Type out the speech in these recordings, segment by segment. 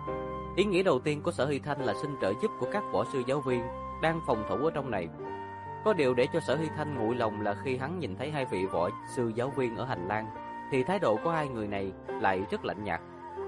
Ý nghĩa đầu tiên của Sở Hy Thanh là xin trợ giúp của các võ sư giáo viên đang phòng thủ ở trong này. Có điều để cho Sở Hy Thanh nguội lòng là khi hắn nhìn thấy hai vị võ sư giáo viên ở hành lang, thì thái độ của hai người này lại rất lạnh nhạt.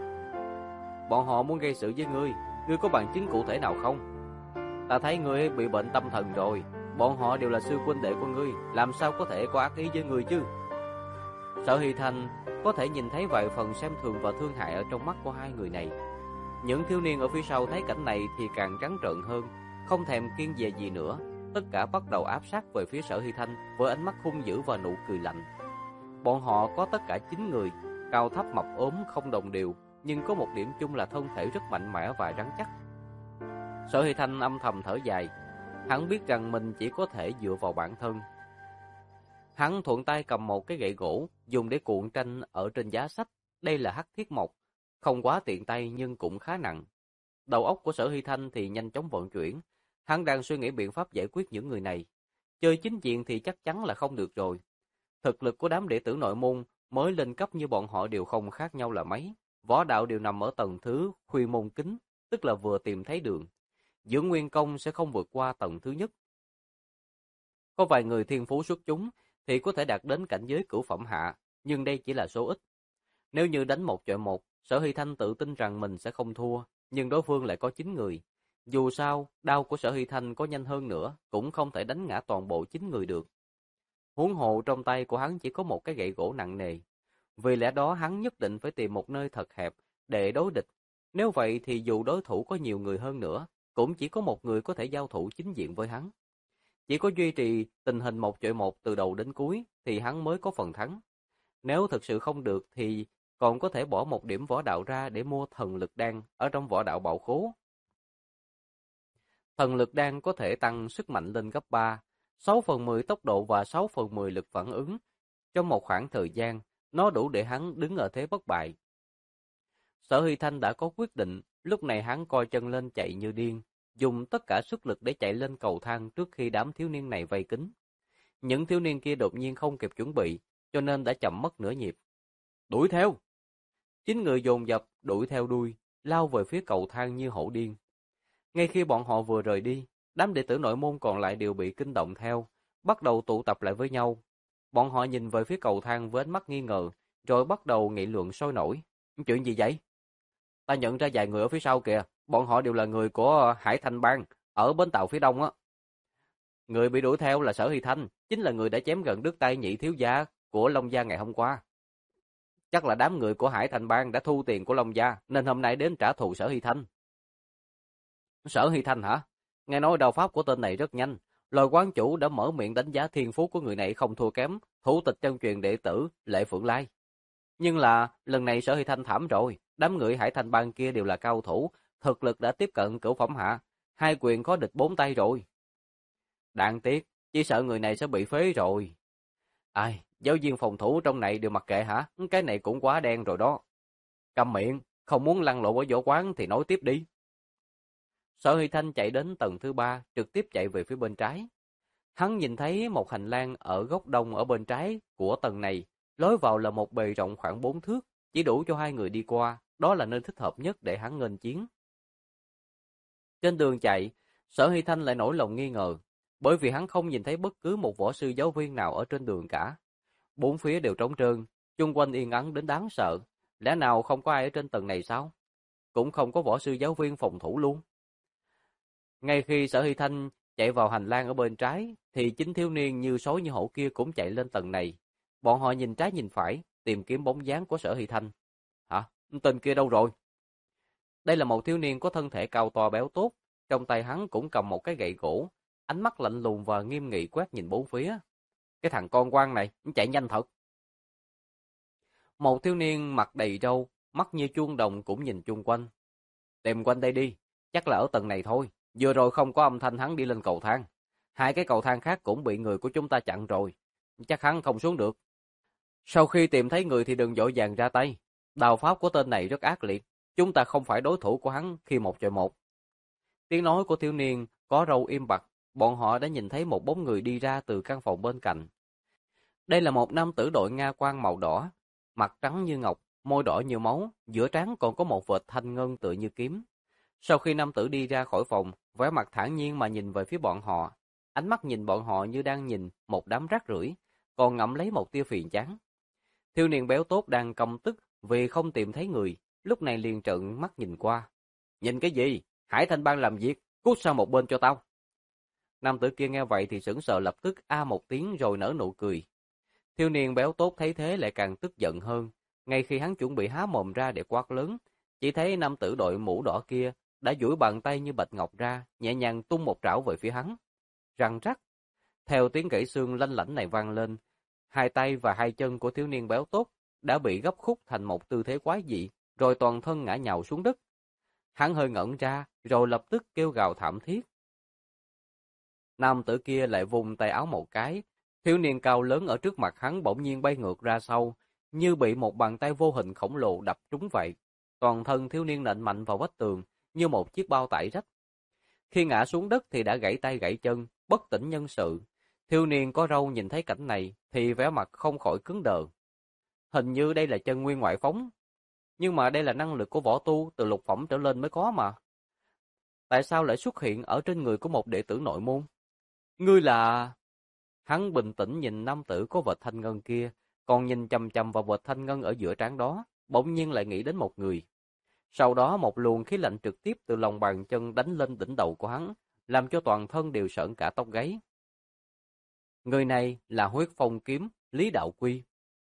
Bọn họ muốn gây sự với ngươi có bằng chứng cụ thể nào không? Ta thấy ngươi bị bệnh tâm thần rồi, bọn họ đều là sư huynh đệ của ngươi, làm sao có thể có ác ý với ngươi chứ? Sở Hy Thanh có thể nhìn thấy vài phần xem thường và thương hại ở trong mắt của hai người này. Những thiếu niên ở phía sau thấy cảnh này thì càng trắng trợn hơn, không thèm kiêng dè gì nữa, tất cả bắt đầu áp sát về phía Sở Hy Thanh với ánh mắt hung dữ và nụ cười lạnh. Bọn họ có tất cả 9 người, cao thấp mập ốm không đồng đều, nhưng có một điểm chung là thân thể rất mạnh mẽ và rắn chắc. Sở Hy Thanh âm thầm thở dài, hắn biết rằng mình chỉ có thể dựa vào bản thân. Hắn thuận tay cầm một cái gậy gỗ, dùng để cuộn tranh ở trên giá sách. Đây là hắc thiết mộc, không quá tiện tay nhưng cũng khá nặng. Đầu óc của Sở Hy Thanh thì nhanh chóng vận chuyển. Hắn đang suy nghĩ biện pháp giải quyết những người này. Chơi chính diện thì chắc chắn là không được rồi. Thực lực của đám đệ tử nội môn mới lên cấp như bọn họ đều không khác nhau là mấy. Võ đạo đều nằm ở tầng thứ khuyên môn kính, tức là vừa tìm thấy đường. Dưỡng nguyên công sẽ không vượt qua tầng thứ nhất. Có vài người thiên phú xuất chúng thì có thể đạt đến cảnh giới cửu phẩm hạ, nhưng đây chỉ là số ít. Nếu như đánh 1-1, Sở Hy Thanh tự tin rằng mình sẽ không thua, nhưng đối phương lại có 9 người. Dù sao, đao của Sở Hy Thanh có nhanh hơn nữa, cũng không thể đánh ngã toàn bộ 9 người được. Huống hồ trong tay của hắn chỉ có một cái gậy gỗ nặng nề. Vì lẽ đó hắn nhất định phải tìm một nơi thật hẹp để đối địch. Nếu vậy thì dù đối thủ có nhiều người hơn nữa, cũng chỉ có một người có thể giao thủ chính diện với hắn. Chỉ có duy trì tình hình 1-1 từ đầu đến cuối thì hắn mới có phần thắng. Nếu thực sự không được thì còn có thể bỏ một điểm võ đạo ra để mua thần lực đan ở trong võ đạo bảo khố. Thần lực đan có thể tăng sức mạnh lên gấp 3, 6/10 tốc độ và 6/10 lực phản ứng. Trong một khoảng thời gian, nó đủ để hắn đứng ở thế bất bại. Sở Hy Thanh đã có quyết định, lúc này hắn coi chân lên chạy như điên, dùng tất cả sức lực để chạy lên cầu thang trước khi đám thiếu niên này vây kín. Những thiếu niên kia đột nhiên không kịp chuẩn bị, cho nên đã chậm mất nửa nhịp. Đuổi theo! 9 người dồn dập đuổi theo đuôi, lao về phía cầu thang như hổ điên. Ngay khi bọn họ vừa rời đi, đám đệ tử nội môn còn lại đều bị kinh động theo, bắt đầu tụ tập lại với nhau. Bọn họ nhìn về phía cầu thang với ánh mắt nghi ngờ, rồi bắt đầu nghị luận sôi nổi. Chuyện gì vậy? Ta nhận ra vài người ở phía sau kìa, bọn họ đều là người của Hải Thanh Bang, ở bến tàu phía đông á. Người bị đuổi theo là Sở Hy Thanh, chính là người đã chém gần đứt tay nhị thiếu gia của Long Gia ngày hôm qua. Chắc là đám người của Hải Thanh Bang đã thu tiền của Long Gia, nên hôm nay đến trả thù Sở Hy Thanh. Sở Hy Thanh hả? Nghe nói đao pháp của tên này rất nhanh, Lôi quán chủ đã mở miệng đánh giá thiên phú của người này không thua kém thủ tịch chân truyền đệ tử Lệ Phượng Lai. Nhưng là lần này Sở Hy Thanh thảm rồi, đám người Hải Thanh Bang kia đều là cao thủ, thực lực đã tiếp cận cửu phẩm hạ, hai quyền có địch 4 tay rồi. Đáng tiếc, chỉ sợ người này sẽ bị phế rồi. Ai, giáo viên phòng thủ trong này đều mặc kệ hả? Cái này cũng quá đen rồi đó. Câm miệng, không muốn lăn lộn ở võ quán thì nói tiếp đi. Sở Hy Thanh chạy đến tầng thứ 3, trực tiếp chạy về phía bên trái. Hắn nhìn thấy một hành lang ở góc đông ở bên trái của tầng này, lối vào là một bề rộng khoảng 4 thước, chỉ đủ cho hai người đi qua, đó là nơi thích hợp nhất để hắn nghênh chiến. Trên đường chạy, Sở Hy Thanh lại nổi lòng nghi ngờ, bởi vì hắn không nhìn thấy bất cứ một võ sư giáo viên nào ở trên đường cả. Bốn phía đều trống trơn, chung quanh yên ắng đến đáng sợ, lẽ nào không có ai ở trên tầng này sao? Cũng không có võ sư giáo viên phòng thủ luôn. Ngay khi Sở Hy Thanh chạy vào hành lang ở bên trái, thì chính thiếu niên như sói như hổ kia cũng chạy lên tầng này. Bọn họ nhìn trái nhìn phải, tìm kiếm bóng dáng của Sở Hy Thanh. Hả? Tên kia đâu rồi? Đây là một thiếu niên có thân thể cao to béo tốt, trong tay hắn cũng cầm một cái gậy gỗ, ánh mắt lạnh lùng và nghiêm nghị quét nhìn bốn phía. Cái thằng con quan này, chạy nhanh thật. Một thiếu niên mặt đầy râu, mắt như chuông đồng cũng nhìn chung quanh. Tìm quanh đây đi, chắc là ở tầng này thôi. Vừa rồi không có âm thanh hắn đi lên cầu thang. Hai cái cầu thang khác cũng bị người của chúng ta chặn rồi. Chắc hắn không xuống được. Sau khi tìm thấy người thì đừng vội vàng ra tay. Đao pháp của tên này rất ác liệt. Chúng ta không phải đối thủ của hắn khi 1-1. Tiếng nói của thiếu niên có râu im bặt. Bọn họ đã nhìn thấy một bóng người đi ra từ căn phòng bên cạnh. Đây là một nam tử đội Nga quan màu đỏ, mặt trắng như ngọc, môi đỏ như máu, giữa trán còn có một vệt thanh ngân tựa như kiếm. Sau khi nam tử đi ra khỏi phòng, vẻ mặt thản nhiên mà nhìn về phía bọn họ, ánh mắt nhìn bọn họ như đang nhìn một đám rác rưởi, còn ngậm lấy một tia phiền chán. Thiếu niên béo tốt đang căm tức vì không tìm thấy người, lúc này liền trợn mắt nhìn qua. Nhìn cái gì? Hải Thanh Bang làm việc, cút sang một bên cho tao. Nam tử kia nghe vậy thì sững sờ, lập tức a một tiếng rồi nở nụ cười. Thiếu niên béo tốt thấy thế lại càng tức giận hơn. Ngay khi hắn chuẩn bị há mồm ra để quát lớn, chỉ thấy nam tử đội mũ đỏ kia đã duỗi bàn tay như bạch ngọc ra, nhẹ nhàng tung một trảo về phía hắn. Răng rắc, theo tiếng gãy xương lanh lảnh này vang lên, hai tay và hai chân của thiếu niên béo tốt đã bị gấp khúc thành một tư thế quái dị, rồi toàn thân ngã nhào xuống đất. Hắn hơi ngẩn ra, rồi lập tức kêu gào thảm thiết. Nam tử kia lại vùng tay áo một cái, thiếu niên cao lớn ở trước mặt hắn bỗng nhiên bay ngược ra sau, như bị một bàn tay vô hình khổng lồ đập trúng vậy. Toàn thân thiếu niên nện mạnh vào vách tường, như một chiếc bao tải rách. Khi ngã xuống đất thì đã gãy tay gãy chân, bất tỉnh nhân sự. Thiếu niên có râu nhìn thấy cảnh này thì vẻ mặt không khỏi cứng đờ. Hình như đây là chân nguyên ngoại phóng, nhưng mà đây là năng lực của võ tu từ lục phẩm trở lên mới có mà. Tại sao lại xuất hiện ở trên người của một đệ tử nội môn? Ngươi là... Hắn bình tĩnh nhìn nam tử có vệt thanh ngân kia, còn nhìn chằm chằm vào vệt thanh ngân ở giữa trán đó, bỗng nhiên lại nghĩ đến một người. Sau đó một luồng khí lạnh trực tiếp từ lòng bàn chân đánh lên đỉnh đầu của hắn, làm cho toàn thân đều sởn cả tóc gáy. Người này là Huyết Phong Kiếm, Lý Đạo Quy.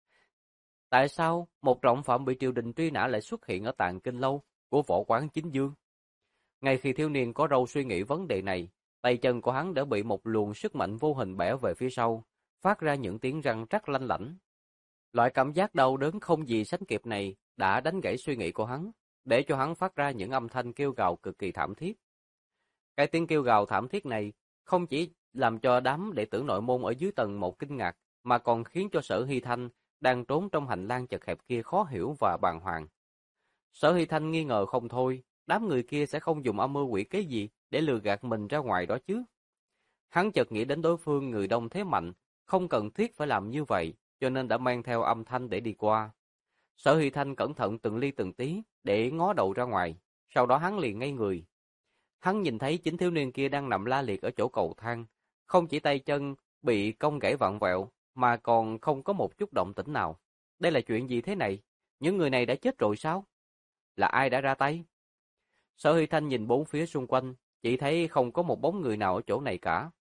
Tại sao một trọng phạm bị triều đình truy nã lại xuất hiện ở Tàng Kinh Lâu của Võ Quán Chính Dương? Ngay khi thiếu niên có râu suy nghĩ vấn đề này, tay chân của hắn đã bị một luồng sức mạnh vô hình bẻ về phía sau, phát ra những tiếng răng rắc lanh lảnh. Loại cảm giác đau đớn không gì sánh kịp này đã đánh gãy suy nghĩ của hắn, để cho hắn phát ra những âm thanh kêu gào cực kỳ thảm thiết. Cái tiếng kêu gào thảm thiết này không chỉ làm cho đám đệ tử nội môn ở dưới tầng một kinh ngạc, mà còn khiến cho Sở Hy Thanh đang trốn trong hành lang chật hẹp kia khó hiểu và bàng hoàng. Sở Hy Thanh nghi ngờ không thôi, đám người kia sẽ không dùng âm mưu quỷ kế gì để lừa gạt mình ra ngoài đó chứ. Hắn chợt nghĩ đến đối phương người đông thế mạnh, không cần thiết phải làm như vậy, cho nên đã mang theo âm thanh để đi qua. Sở Hy Thanh cẩn thận từng ly từng tí để ngó đầu ra ngoài, sau đó hắn liền ngây người. Hắn nhìn thấy chính thiếu niên kia đang nằm la liệt ở chỗ cầu thang, không chỉ tay chân bị cong gãy vặn vẹo, mà còn không có một chút động tĩnh nào. Đây là chuyện gì thế này? Những người này đã chết rồi sao? Là ai đã ra tay? Sở Hy Thanh nhìn bốn phía xung quanh, chỉ thấy không có một bóng người nào ở chỗ này cả.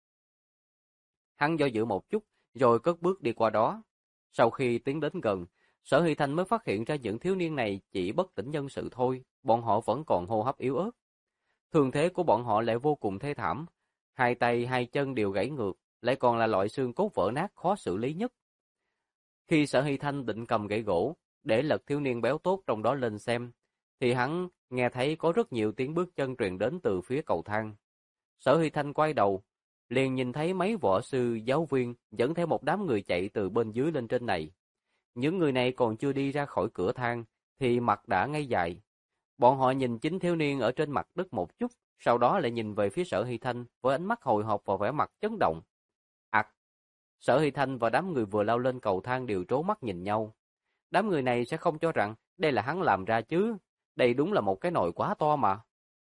Hắn do dự một chút, rồi cất bước đi qua đó. Sau khi tiến đến gần, Sở Hy Thanh mới phát hiện ra những thiếu niên này chỉ bất tỉnh nhân sự thôi, bọn họ vẫn còn hô hấp yếu ớt. Thương thế của bọn họ lại vô cùng thê thảm, hai tay hai chân đều gãy ngược, lại còn là loại xương cốt vỡ nát khó xử lý nhất. Khi Sở Hy Thanh định cầm gậy gỗ để lật thiếu niên béo tốt trong đó lên xem, thì hắn nghe thấy có rất nhiều tiếng bước chân truyền đến từ phía cầu thang. Sở Hy Thanh quay đầu, liền nhìn thấy mấy võ sư, giáo viên dẫn theo một đám người chạy từ bên dưới lên trên này. Những người này còn chưa đi ra khỏi cửa thang, thì mặt đã ngây dại. Bọn họ nhìn chính thiếu niên ở trên mặt đất một chút, sau đó lại nhìn về phía Sở Hy Thanh với ánh mắt hồi hộp và vẻ mặt chấn động. Sở Hy Thanh và đám người vừa lao lên cầu thang đều trố mắt nhìn nhau. Đám người này sẽ không cho rằng đây là hắn làm ra chứ, đây đúng là một cái nồi quá to mà.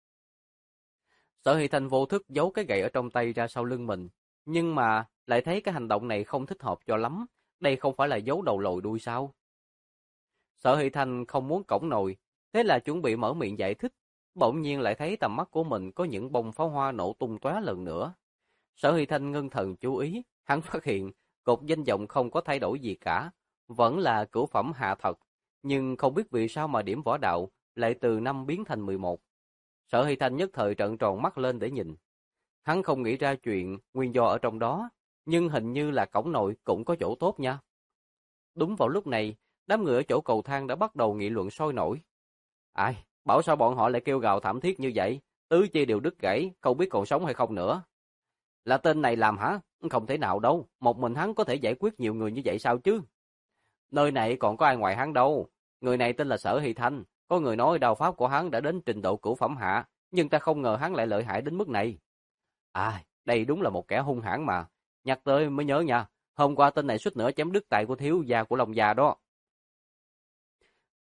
Sở Hy Thanh vô thức giấu cái gậy ở trong tay ra sau lưng mình, nhưng mà lại thấy cái hành động này không thích hợp cho lắm, đây không phải là giấu đầu lòi đuôi sao? Sở Hy Thanh không muốn cõng nồi, thế là chuẩn bị mở miệng giải thích, bỗng nhiên lại thấy tầm mắt của mình có những bông pháo hoa nổ tung tóe lần nữa. Sở Hy Thanh ngưng thần chú ý, hắn phát hiện cột danh vọng không có thay đổi gì cả, vẫn là cửu phẩm hạ thật, nhưng không biết vì sao mà điểm võ đạo lại từ 5 biến thành 11. Sở Hy Thanh nhất thời trợn tròn mắt lên để nhìn. Hắn không nghĩ ra chuyện nguyên do ở trong đó, nhưng hình như là cổng nội cũng có chỗ tốt nha. Đúng vào lúc này, đám người ở chỗ cầu thang đã bắt đầu nghị luận sôi nổi. Ai, bảo sao bọn họ lại kêu gào thảm thiết như vậy, tứ chi đều đứt gãy, không biết còn sống hay không nữa. Là tên này làm hả? Không thể nào đâu, một mình hắn có thể giải quyết nhiều người như vậy sao chứ? Nơi này còn có ai ngoài hắn đâu, người này tên là Sở Hy Thanh, có người nói đao pháp của hắn đã đến trình độ cửu phẩm hạ, nhưng ta không ngờ hắn lại lợi hại đến mức này. Đây đúng là một kẻ hung hãn mà, nhắc tới mới nhớ nha, hôm qua tên này suýt nữa chém đứt tay của thiếu gia của Long gia đó.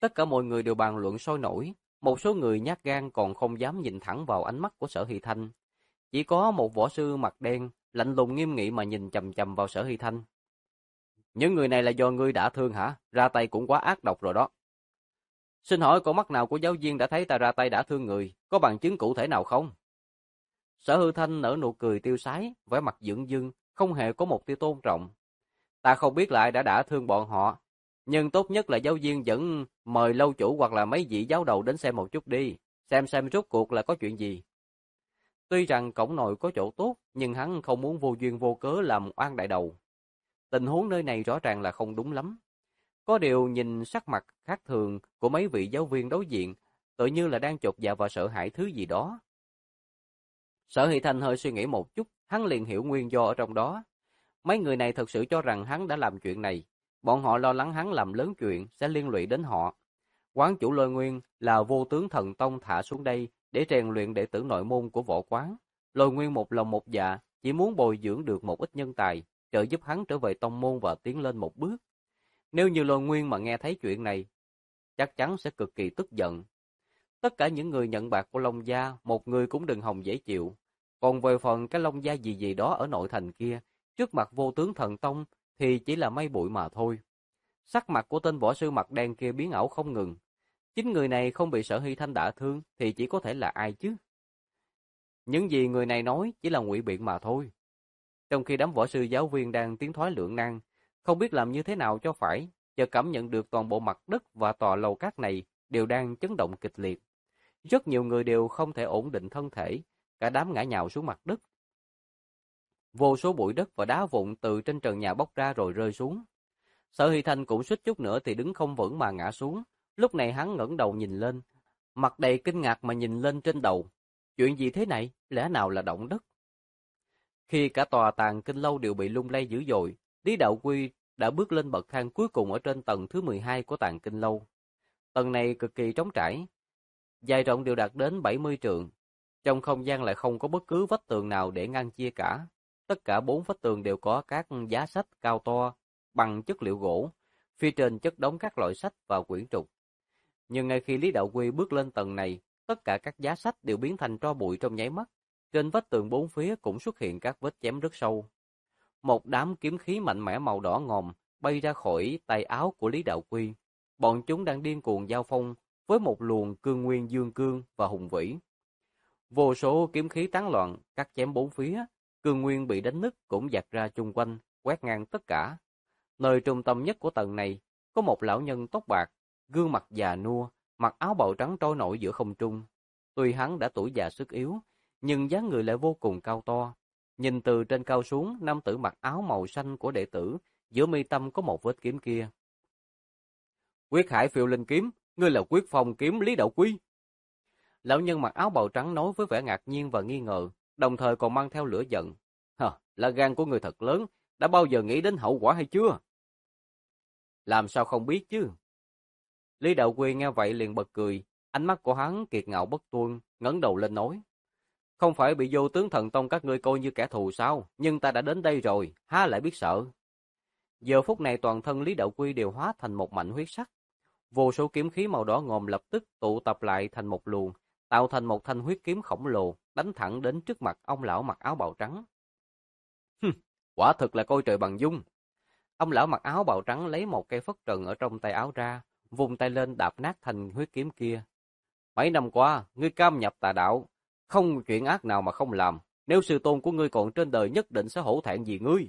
Tất cả mọi người đều bàn luận sôi nổi, một số người nhát gan còn không dám nhìn thẳng vào ánh mắt của Sở Hy Thanh. Chỉ có một võ sư mặt đen, lạnh lùng nghiêm nghị mà nhìn chằm chằm vào Sở Hy Thanh. Những người này là do ngươi đã thương hả? Ra tay cũng quá ác độc rồi đó. Xin hỏi con mắt nào của giáo viên đã thấy ta ra tay đã thương người, có bằng chứng cụ thể nào không? Sở Hư Thanh nở nụ cười tiêu sái, vẻ mặt dửng dưng, không hề có một tia tôn trọng. Ta không biết là ai đã thương bọn họ, nhưng tốt nhất là giáo viên vẫn mời lâu chủ hoặc là mấy vị giáo đầu đến xem một chút đi, xem rốt cuộc là có chuyện gì. Tuy rằng cổng nội có chỗ tốt, nhưng hắn không muốn vô duyên vô cớ làm oan đại đầu. Tình huống nơi này rõ ràng là không đúng lắm. Có điều nhìn sắc mặt khác thường của mấy vị giáo viên đối diện, tự như là đang chột dạ và sợ hãi thứ gì đó. Sở Hy Thanh hơi suy nghĩ một chút, hắn liền hiểu nguyên do ở trong đó. Mấy người này thật sự cho rằng hắn đã làm chuyện này. Bọn họ lo lắng hắn làm lớn chuyện sẽ liên lụy đến họ. Quán chủ Lôi Nguyên là vô tướng thần tông thả xuống đây để rèn luyện đệ tử nội môn của võ quán. Lôi Nguyên một lòng một dạ, chỉ muốn bồi dưỡng được một ít nhân tài, trợ giúp hắn trở về tông môn và tiến lên một bước. Nếu như Lôi Nguyên mà nghe thấy chuyện này, chắc chắn sẽ cực kỳ tức giận. Tất cả những người nhận bạc của Long Gia, một người cũng đừng hòng dễ chịu. Còn về phần cái Long Gia gì đó ở nội thành kia, trước mặt vô tướng thần tông thì chỉ là mây bụi mà thôi. Sắc mặt của tên võ sư mặt đen kia biến ảo không ngừng. Chính người này không bị Sở Hy Thanh đả thương thì chỉ có thể là ai chứ? Những gì người này nói chỉ là ngụy biện mà thôi. Trong khi đám võ sư giáo viên đang tiến thoái lưỡng nan, không biết làm như thế nào cho phải, chợt cảm nhận được toàn bộ mặt đất và tòa lầu cát này đều đang chấn động kịch liệt. Rất nhiều người đều không thể ổn định thân thể, cả đám ngã nhào xuống mặt đất. Vô số bụi đất và đá vụn từ trên trần nhà bốc ra rồi rơi xuống. Sở Hy Thanh cũng suýt chút nữa thì đứng không vững mà ngã xuống. Lúc này hắn ngẩng đầu nhìn lên, mặt đầy kinh ngạc mà nhìn lên trên đầu. Chuyện gì thế này? Lẽ nào là động đất? Khi cả tòa Tàng Kinh Lâu đều bị lung lay dữ dội, Lý Đạo Quy đã bước lên bậc thang cuối cùng ở trên tầng thứ 12 của Tàng Kinh Lâu. Tầng này cực kỳ trống trải, dài rộng đều đạt đến 70 trượng. Trong không gian lại không có bất cứ vách tường nào để ngăn chia cả. Tất cả 4 vách tường đều có các giá sách cao to bằng chất liệu gỗ, phía trên chất đống các loại sách và quyển trục. Nhưng ngay khi Lý Đạo Quy bước lên tầng này, tất cả các giá sách đều biến thành tro bụi trong nháy mắt. Trên vách tường bốn phía cũng xuất hiện các vết chém rất sâu. Một đám kiếm khí mạnh mẽ màu đỏ ngòm bay ra khỏi tay áo của Lý Đạo Quy. Bọn chúng đang điên cuồng giao phong với một luồng cương nguyên dương cương và hùng vĩ. Vô số kiếm khí tán loạn, cắt chém bốn phía, cương nguyên bị đánh nứt cũng dạt ra chung quanh, quét ngang tất cả. Nơi trung tâm nhất của tầng này, có một lão nhân tóc bạc, gương mặt già nua, mặc áo bào trắng trôi nổi giữa không trung. Tuy hắn đã tuổi già sức yếu, nhưng dáng người lại vô cùng cao to. Nhìn từ trên cao xuống, nam tử mặc áo màu xanh của đệ tử, giữa mi tâm có một vết kiếm kia. Quyết Hải Phiêu Linh kiếm, ngươi là Quyết Phong kiếm Lý Đạo Quy. Lão nhân mặc áo bào trắng nói với vẻ ngạc nhiên và nghi ngờ, đồng thời còn mang theo lửa giận. Là gan của người thật lớn, đã bao giờ nghĩ đến hậu quả hay chưa? Làm sao không biết chứ? Lý Đạo Quy nghe vậy liền bật cười, ánh mắt của hắn kiệt ngạo bất tuân, ngẩng đầu lên nói. Không phải bị vô tướng thần tông các ngươi coi như kẻ thù sao, nhưng ta đã đến đây rồi, há lại biết sợ. Giờ phút này toàn thân Lý Đạo Quy đều hóa thành một mảnh huyết sắc. Vô số kiếm khí màu đỏ ngòm lập tức tụ tập lại thành một luồng, tạo thành một thanh huyết kiếm khổng lồ, đánh thẳng đến trước mặt ông lão mặc áo bào trắng. Quả thực là coi trời bằng dung. Ông lão mặc áo bào trắng lấy một cây phất trần ở trong tay áo ra, vung tay lên đạp nát thanh huyết kiếm kia. Mấy năm qua, ngươi cam nhập tà đạo, không chuyện ác nào mà không làm. Nếu sư tôn của ngươi còn trên đời nhất định sẽ hổ thẹn vì ngươi.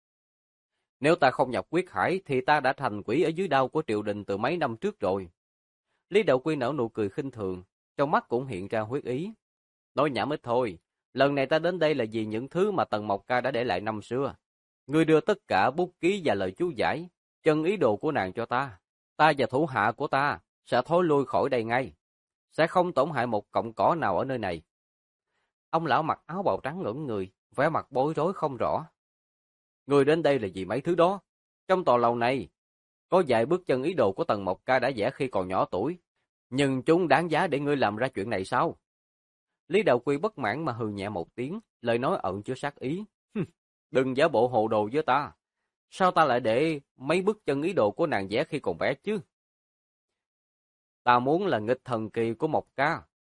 Nếu ta không nhập quyết hải thì ta đã thành quỷ ở dưới đao của triều đình từ mấy năm trước rồi. Lý Đạo Quy nở nụ cười khinh thường, trong mắt cũng hiện ra huyết ý. Nói nhảm ít thôi, lần này ta đến đây là vì những thứ mà Tần Mộc Ca đã để lại năm xưa. Ngươi đưa tất cả bút ký và lời chú giải, chân ý đồ của nàng cho ta. Ta và thủ hạ của ta sẽ thối lui khỏi đây ngay. Sẽ không tổn hại một cọng cỏ nào ở nơi này. Ông lão mặc áo bào trắng ngẩn người, vẻ mặt bối rối không rõ. Ngươi đến đây là vì mấy thứ đó. Trong tòa lầu này, có vài bước chân ý đồ của Tần Mộc Ca đã vẽ khi còn nhỏ tuổi. Nhưng chúng đáng giá để ngươi làm ra chuyện này sao? Lý Đạo Quy bất mãn mà hừ nhẹ một tiếng, lời nói ẩn chứa sát ý. Đừng giả bộ hồ đồ với ta. Sao ta lại để mấy bức chân ý đồ của nàng vẽ khi còn bé chứ? Ta muốn là nghịch thần kỳ của Mộc Ca.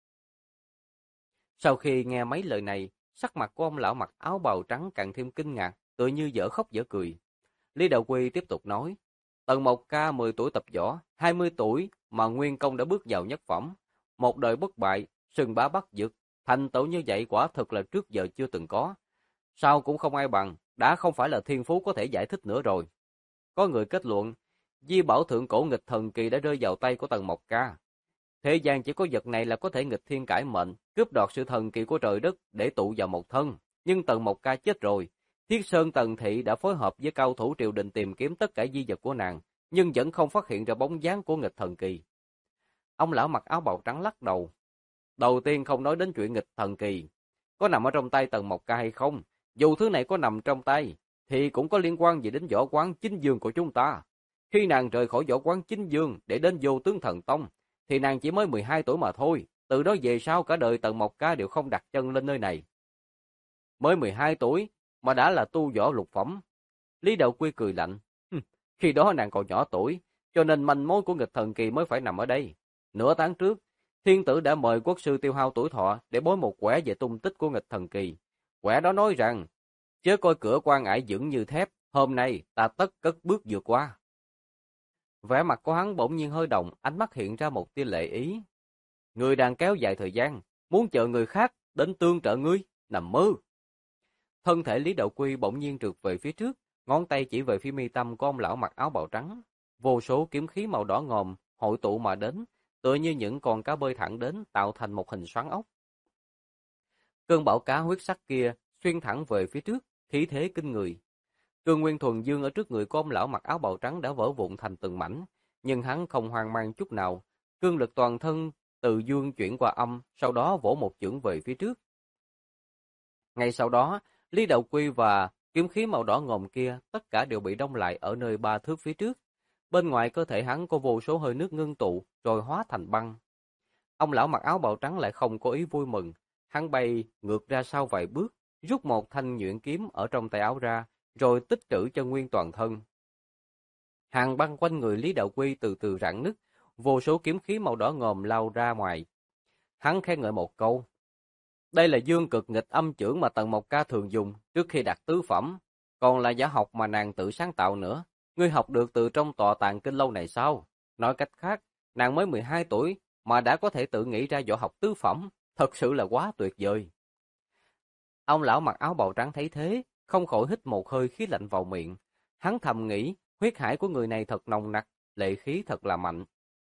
Sau khi nghe mấy lời này, sắc mặt của ông lão mặc áo bào trắng càng thêm kinh ngạc, tựa như dở khóc dở cười. Lý Đạo Quy tiếp tục nói, Tần Mộc Ca 10 tuổi tập võ, 20 tuổi mà nguyên công đã bước vào nhất phẩm, một đời bất bại, sừng bá bắc vực, thành tựu như vậy quả thực là trước giờ chưa từng có. Sao cũng không ai bằng, đã không phải là thiên phú có thể giải thích nữa rồi. Có người kết luận, Di Bảo Thượng Cổ nghịch thần kỳ đã rơi vào tay của Tần Mộc Ca. Thế gian chỉ có vật này là có thể nghịch thiên cải mệnh, cướp đoạt sự thần kỳ của trời đất để tụ vào một thân. Nhưng Tần Mộc Ca chết rồi. Thiết Sơn Tần Thị đã phối hợp với cao thủ triều đình tìm kiếm tất cả di vật của nàng, nhưng vẫn không phát hiện ra bóng dáng của nghịch thần kỳ. Ông lão mặc áo bào trắng lắc đầu. Đầu tiên không nói đến chuyện nghịch thần kỳ, có nằm ở trong tay Tần Mộc Ca hay không, dù thứ này có nằm trong tay, thì cũng có liên quan gì đến võ quán chính dương của chúng ta. Khi nàng rời khỏi võ quán chính dương để đến Vô Tướng Thần Tông, thì nàng chỉ mới 12 tuổi mà thôi, từ đó về sau cả đời Tần Mộc Ca đều không đặt chân lên nơi này. Mới 12 tuổi mà đã là tu võ lục phẩm. Lý Đạo Quy cười lạnh, khi đó nàng còn nhỏ tuổi, cho nên manh mối của nghịch thần kỳ mới phải nằm ở đây. Nửa tháng trước, thiên tử đã mời quốc sư tiêu hao tuổi thọ để bối một quẻ về tung tích của nghịch thần kỳ. Quẻ đó nói rằng, chớ coi cửa quan ải vững như thép, hôm nay ta tất cất bước vượt qua. Vẻ mặt của hắn bỗng nhiên hơi động, ánh mắt hiện ra một tia lệ ý. Ngươi đang kéo dài thời gian, muốn chờ người khác đến tương trợ ngươi, nằm mơ. Thân thể Lý Đạo Quy bỗng nhiên trượt về phía trước, ngón tay chỉ về phía mi tâm của ông lão mặc áo bào trắng. Vô số kiếm khí màu đỏ ngòm hội tụ mà đến, tựa như những con cá bơi thẳng đến tạo thành một hình xoắn ốc. Cơn bão cá huyết sắc kia xuyên thẳng về phía trước, khí thế kinh người. Cương Nguyên Thuần Dương ở trước người của ông lão mặc áo bào trắng đã vỡ vụn thành từng mảnh, nhưng hắn không hoang mang chút nào, cương lực toàn thân từ dương chuyển qua âm, sau đó vỗ một chưởng về phía trước. Ngay sau đó, Lý Đạo Quy và kiếm khí màu đỏ ngòm kia tất cả đều bị đông lại ở nơi 3 thước phía trước. Bên ngoài cơ thể hắn có vô số hơi nước ngưng tụ rồi hóa thành băng. Ông lão mặc áo bào trắng lại không có ý vui mừng, hắn bay ngược ra sau vài bước, rút một thanh nhuyễn kiếm ở trong tay áo ra, rồi tích trữ chân nguyên toàn thân. Hàng băng quanh người Lý Đạo Quy từ từ rạn nứt, vô số kiếm khí màu đỏ ngòm lao ra ngoài. Hắn khen ngợi một câu. Đây là dương cực nghịch âm chưởng mà Tần Mộc Ca thường dùng trước khi đạt tứ phẩm, còn là giả học mà nàng tự sáng tạo nữa. Ngươi học được từ trong tọa tàng kinh lâu này sao? Nói cách khác, nàng mới 12 tuổi mà đã có thể tự nghĩ ra võ học tứ phẩm, thật sự là quá tuyệt vời. Ông lão mặc áo bào trắng thấy thế, không khỏi hít một hơi khí lạnh vào miệng. Hắn thầm nghĩ, huyết hải của người này thật nồng nặc, lệ khí thật là mạnh.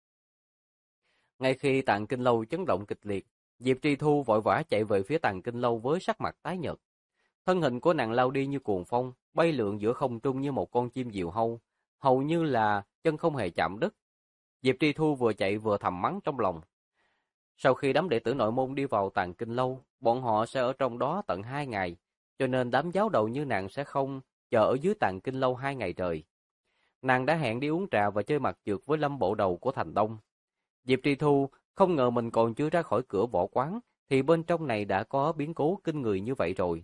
Ngay khi Tàng Kinh Lâu chấn động kịch liệt, Diệp Tri Thu vội vã chạy về phía Tàng Kinh Lâu với sắc mặt tái nhợt. Thân hình của nàng lao đi như cuồng phong, bay lượn giữa không trung như một con chim diều hâu, hầu như là chân không hề chạm đất. Diệp Tri Thu vừa chạy vừa thầm mắng trong lòng. Sau khi đám đệ tử nội môn đi vào Tàng Kinh Lâu, bọn họ sẽ ở trong đó tận 2 ngày, cho nên đám giáo đầu như nàng sẽ không chờ ở dưới Tàng Kinh Lâu 2 ngày trời. Nàng đã hẹn đi uống trà và chơi mặt trượt với Lâm bộ đầu của Thành Đông. Diệp Tri Thu không ngờ mình còn chưa ra khỏi cửa võ quán, thì bên trong này đã có biến cố kinh người như vậy rồi.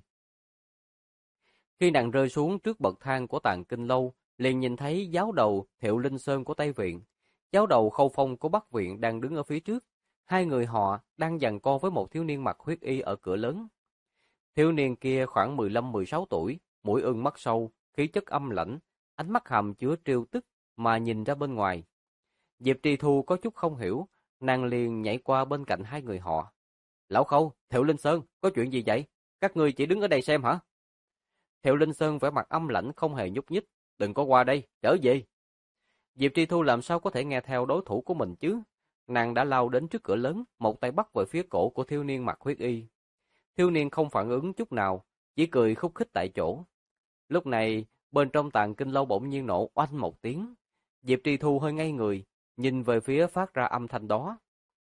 Khi nàng rơi xuống trước bậc thang của Tàng Kinh Lâu, liền nhìn thấy giáo đầu Thiệu Linh Sơn của Tây Viện, giáo đầu Khâu Phong của Bắc Viện đang đứng ở phía trước. Hai người họ đang giằng co với một thiếu niên mặc huyết y ở cửa lớn. Thiếu niên kia khoảng 15-16 tuổi, mũi ưng mắt sâu, khí chất âm lãnh, ánh mắt hàm chứa trêu tức mà nhìn ra bên ngoài. Diệp Tri Thu có chút không hiểu, nàng liền nhảy qua bên cạnh hai người họ. Lão Khâu, Thiệu Linh Sơn, có chuyện gì vậy? Các ngươi chỉ đứng ở đây xem hả? Thiệu Linh Sơn vẻ mặt âm lãnh không hề nhúc nhích. Đừng có qua đây, trở về. Diệp Tri Thu làm sao có thể nghe theo đối thủ của mình chứ? Nàng đã lao đến trước cửa lớn, một tay bắt về phía cổ của thiếu niên mặc huyết y. Thiếu niên không phản ứng chút nào, chỉ cười khúc khích tại chỗ. Lúc này, bên trong Tàng Kinh Lâu bỗng nhiên nổ oanh một tiếng. Diệp Tri Thu hơi ngây người, nhìn về phía phát ra âm thanh đó.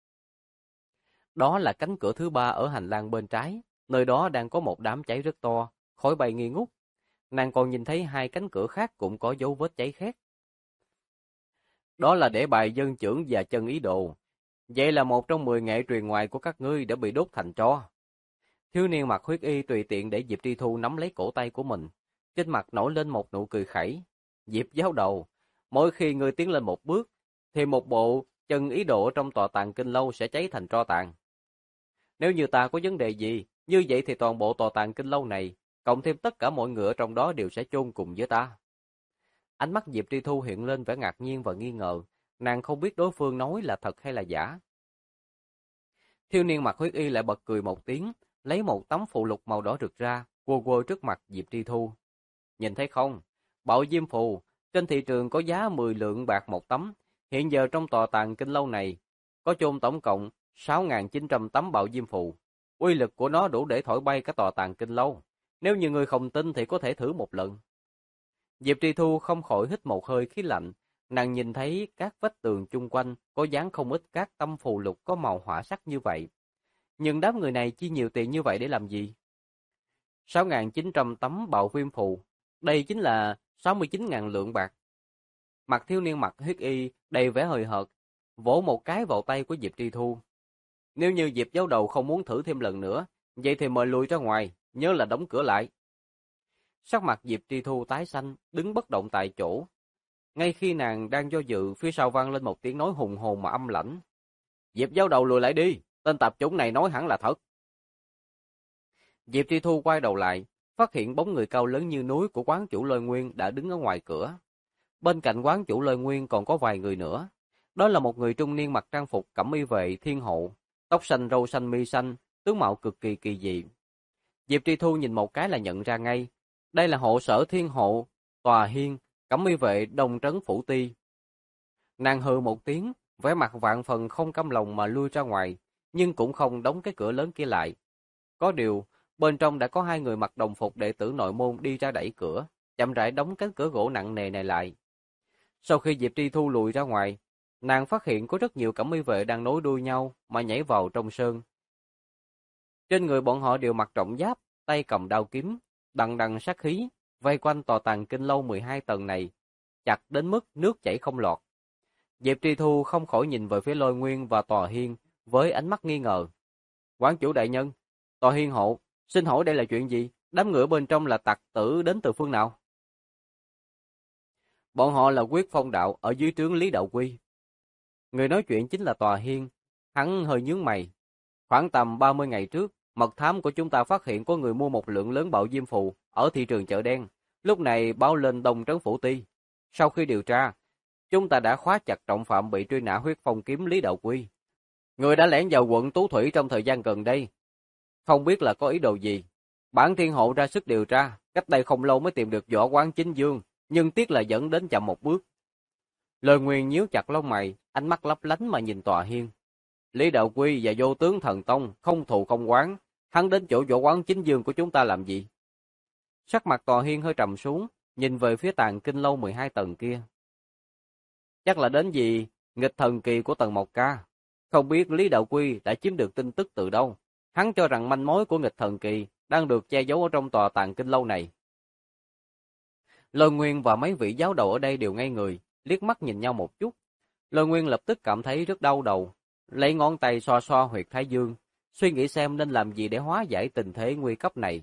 Đó là cánh cửa thứ 3 ở hành lang bên trái, nơi đó đang có một đám cháy rất to, khói bay nghi ngút. Nàng còn nhìn thấy 2 cánh cửa khác cũng có dấu vết cháy khét. Đó là để bài dân trưởng và chân ý đồ. Vậy là một trong 10 nghệ truyền ngoại của các ngươi đã bị đốt thành tro. Thiếu niên mặc huyết y tùy tiện để Diệp Tri Thu nắm lấy cổ tay của mình. Trên mặt nổi lên một nụ cười khẩy. Diệp giáo đầu, mỗi khi ngươi tiến lên một bước, thì một bộ chân ý đồ trong tòa tàng kinh lâu sẽ cháy thành tro tàn. Nếu như ta có vấn đề gì, như vậy thì toàn bộ tòa tàng kinh lâu này, cộng thêm tất cả mọi người ở trong đó đều sẽ chôn cùng với ta. Ánh mắt Diệp Tri Thu hiện lên vẻ ngạc nhiên và nghi ngờ, nàng không biết đối phương nói là thật hay là giả. Thiếu niên mặc huyết y lại bật cười một tiếng, lấy một tấm phụ lục màu đỏ rực ra, quơ quơ trước mặt Diệp Tri Thu. Nhìn thấy không? Bạo diêm phù, trên thị trường có giá 10 lượng bạc một tấm. Hiện giờ trong tòa tàng kinh lâu này, có chôn tổng cộng 6.900 tấm bạo diêm phù. Uy lực của nó đủ để thổi bay cả tòa tàng kinh lâu. Nếu như người không tin thì có thể thử một lần. Diệp Tri Thu không khỏi hít một hơi khí lạnh. Nàng nhìn thấy các vách tường chung quanh có dán không ít các tấm phù lục có màu hỏa sắc như vậy. Nhưng đám người này chi nhiều tiền như vậy để làm gì? 6.900 tấm bạo viêm phù, đây chính là 69.000 lượng bạc. Mặt thiếu niên mặc huyết y đầy vẻ hời hợt, vỗ một cái vào tay của Diệp Tri Thu. Nếu như Diệp giáo đầu không muốn thử thêm lần nữa, vậy thì mời lùi ra ngoài, nhớ là đóng cửa lại. Sắc mặt Diệp Tri Thu tái xanh, đứng bất động tại chỗ. Ngay khi nàng đang do dự, phía sau vang lên một tiếng nói hùng hồn mà âm lãnh. Diệp giáo đầu lùi lại đi, tên tạp chủng này nói hẳn là thật. Diệp Tri Thu quay đầu lại, phát hiện bóng người cao lớn như núi của quán chủ Lôi Nguyên đã đứng ở ngoài cửa. Bên cạnh quán chủ Lôi Nguyên còn có vài người nữa. Đó là một người trung niên mặc trang phục cẩm y vệ thiên hộ, tóc xanh râu xanh mi xanh, tướng mạo cực kỳ kỳ dị. Diệp Tri Thu nhìn một cái là nhận ra ngay, đây là hộ sở thiên hộ, tòa hiên, cẩm y vệ Đông Trấn Phủ Ti. Nàng hừ một tiếng, vẻ mặt vạn phần không cam lòng mà lui ra ngoài, nhưng cũng không đóng cái cửa lớn kia lại. Có điều, bên trong đã có hai người mặc đồng phục đệ tử nội môn đi ra đẩy cửa, chậm rãi đóng cánh cửa gỗ nặng nề này lại. Sau khi Diệp Tri Thu lùi ra ngoài, nàng phát hiện có rất nhiều cẩm y vệ đang nối đuôi nhau mà nhảy vào trong sơn. Trên người bọn họ đều mặc trọng giáp, tay cầm đao kiếm, đằng đằng sát khí, vây quanh tòa tàng kinh lâu 12 tầng này, chặt đến mức nước chảy không lọt. Diệp Tri Thu không khỏi nhìn về phía Lôi Nguyên và tòa hiên với ánh mắt nghi ngờ. Quán chủ đại nhân, tòa hiên hộ, xin hỏi đây là chuyện gì? Đám người bên trong là tặc tử đến từ phương nào? Bọn họ là Quyết Phong đạo ở dưới trướng Lý Đạo Quy. Người nói chuyện chính là tòa hiên, hắn hơi nhướng mày. Khoảng tầm 30 ngày trước, mật thám của chúng ta phát hiện có người mua một lượng lớn bạo diêm phù ở thị trường chợ đen, lúc này báo lên Đông Trấn Phủ Ti. Sau khi điều tra, chúng ta đã khóa chặt trọng phạm bị truy nã Huyết Phong kiếm Lý Đạo Quy. Người đã lẻn vào quận Tú Thủy trong thời gian gần đây, không biết là có ý đồ gì. Bản thiên hộ ra sức điều tra, cách đây không lâu mới tìm được võ quán Chính Dương, nhưng tiếc là dẫn đến chậm một bước. Lời Nguyên nhíu chặt lông mày, ánh mắt lấp lánh mà nhìn tòa hiên. Lý Đạo Quy và Vô Tướng Thần Tông không thù không oán, hắn đến chỗ võ quán Chính Dương của chúng ta làm gì? Sắc mặt tòa hiên hơi trầm xuống, nhìn về phía tàng kinh lâu 12 tầng kia. Chắc là đến gì nghịch thần kỳ của tầng Mộc Ca. Không biết Lý Đạo Quy đã chiếm được tin tức từ đâu. Hắn cho rằng manh mối của nghịch thần kỳ đang được che giấu ở trong tòa tàng kinh lâu này. Lôi Nguyên và mấy vị giáo đầu ở đây đều ngây người, liếc mắt nhìn nhau một chút. Lôi Nguyên lập tức cảm thấy rất đau đầu, lấy ngón tay xoa xoa huyệt thái dương, suy nghĩ xem nên làm gì để hóa giải tình thế nguy cấp này.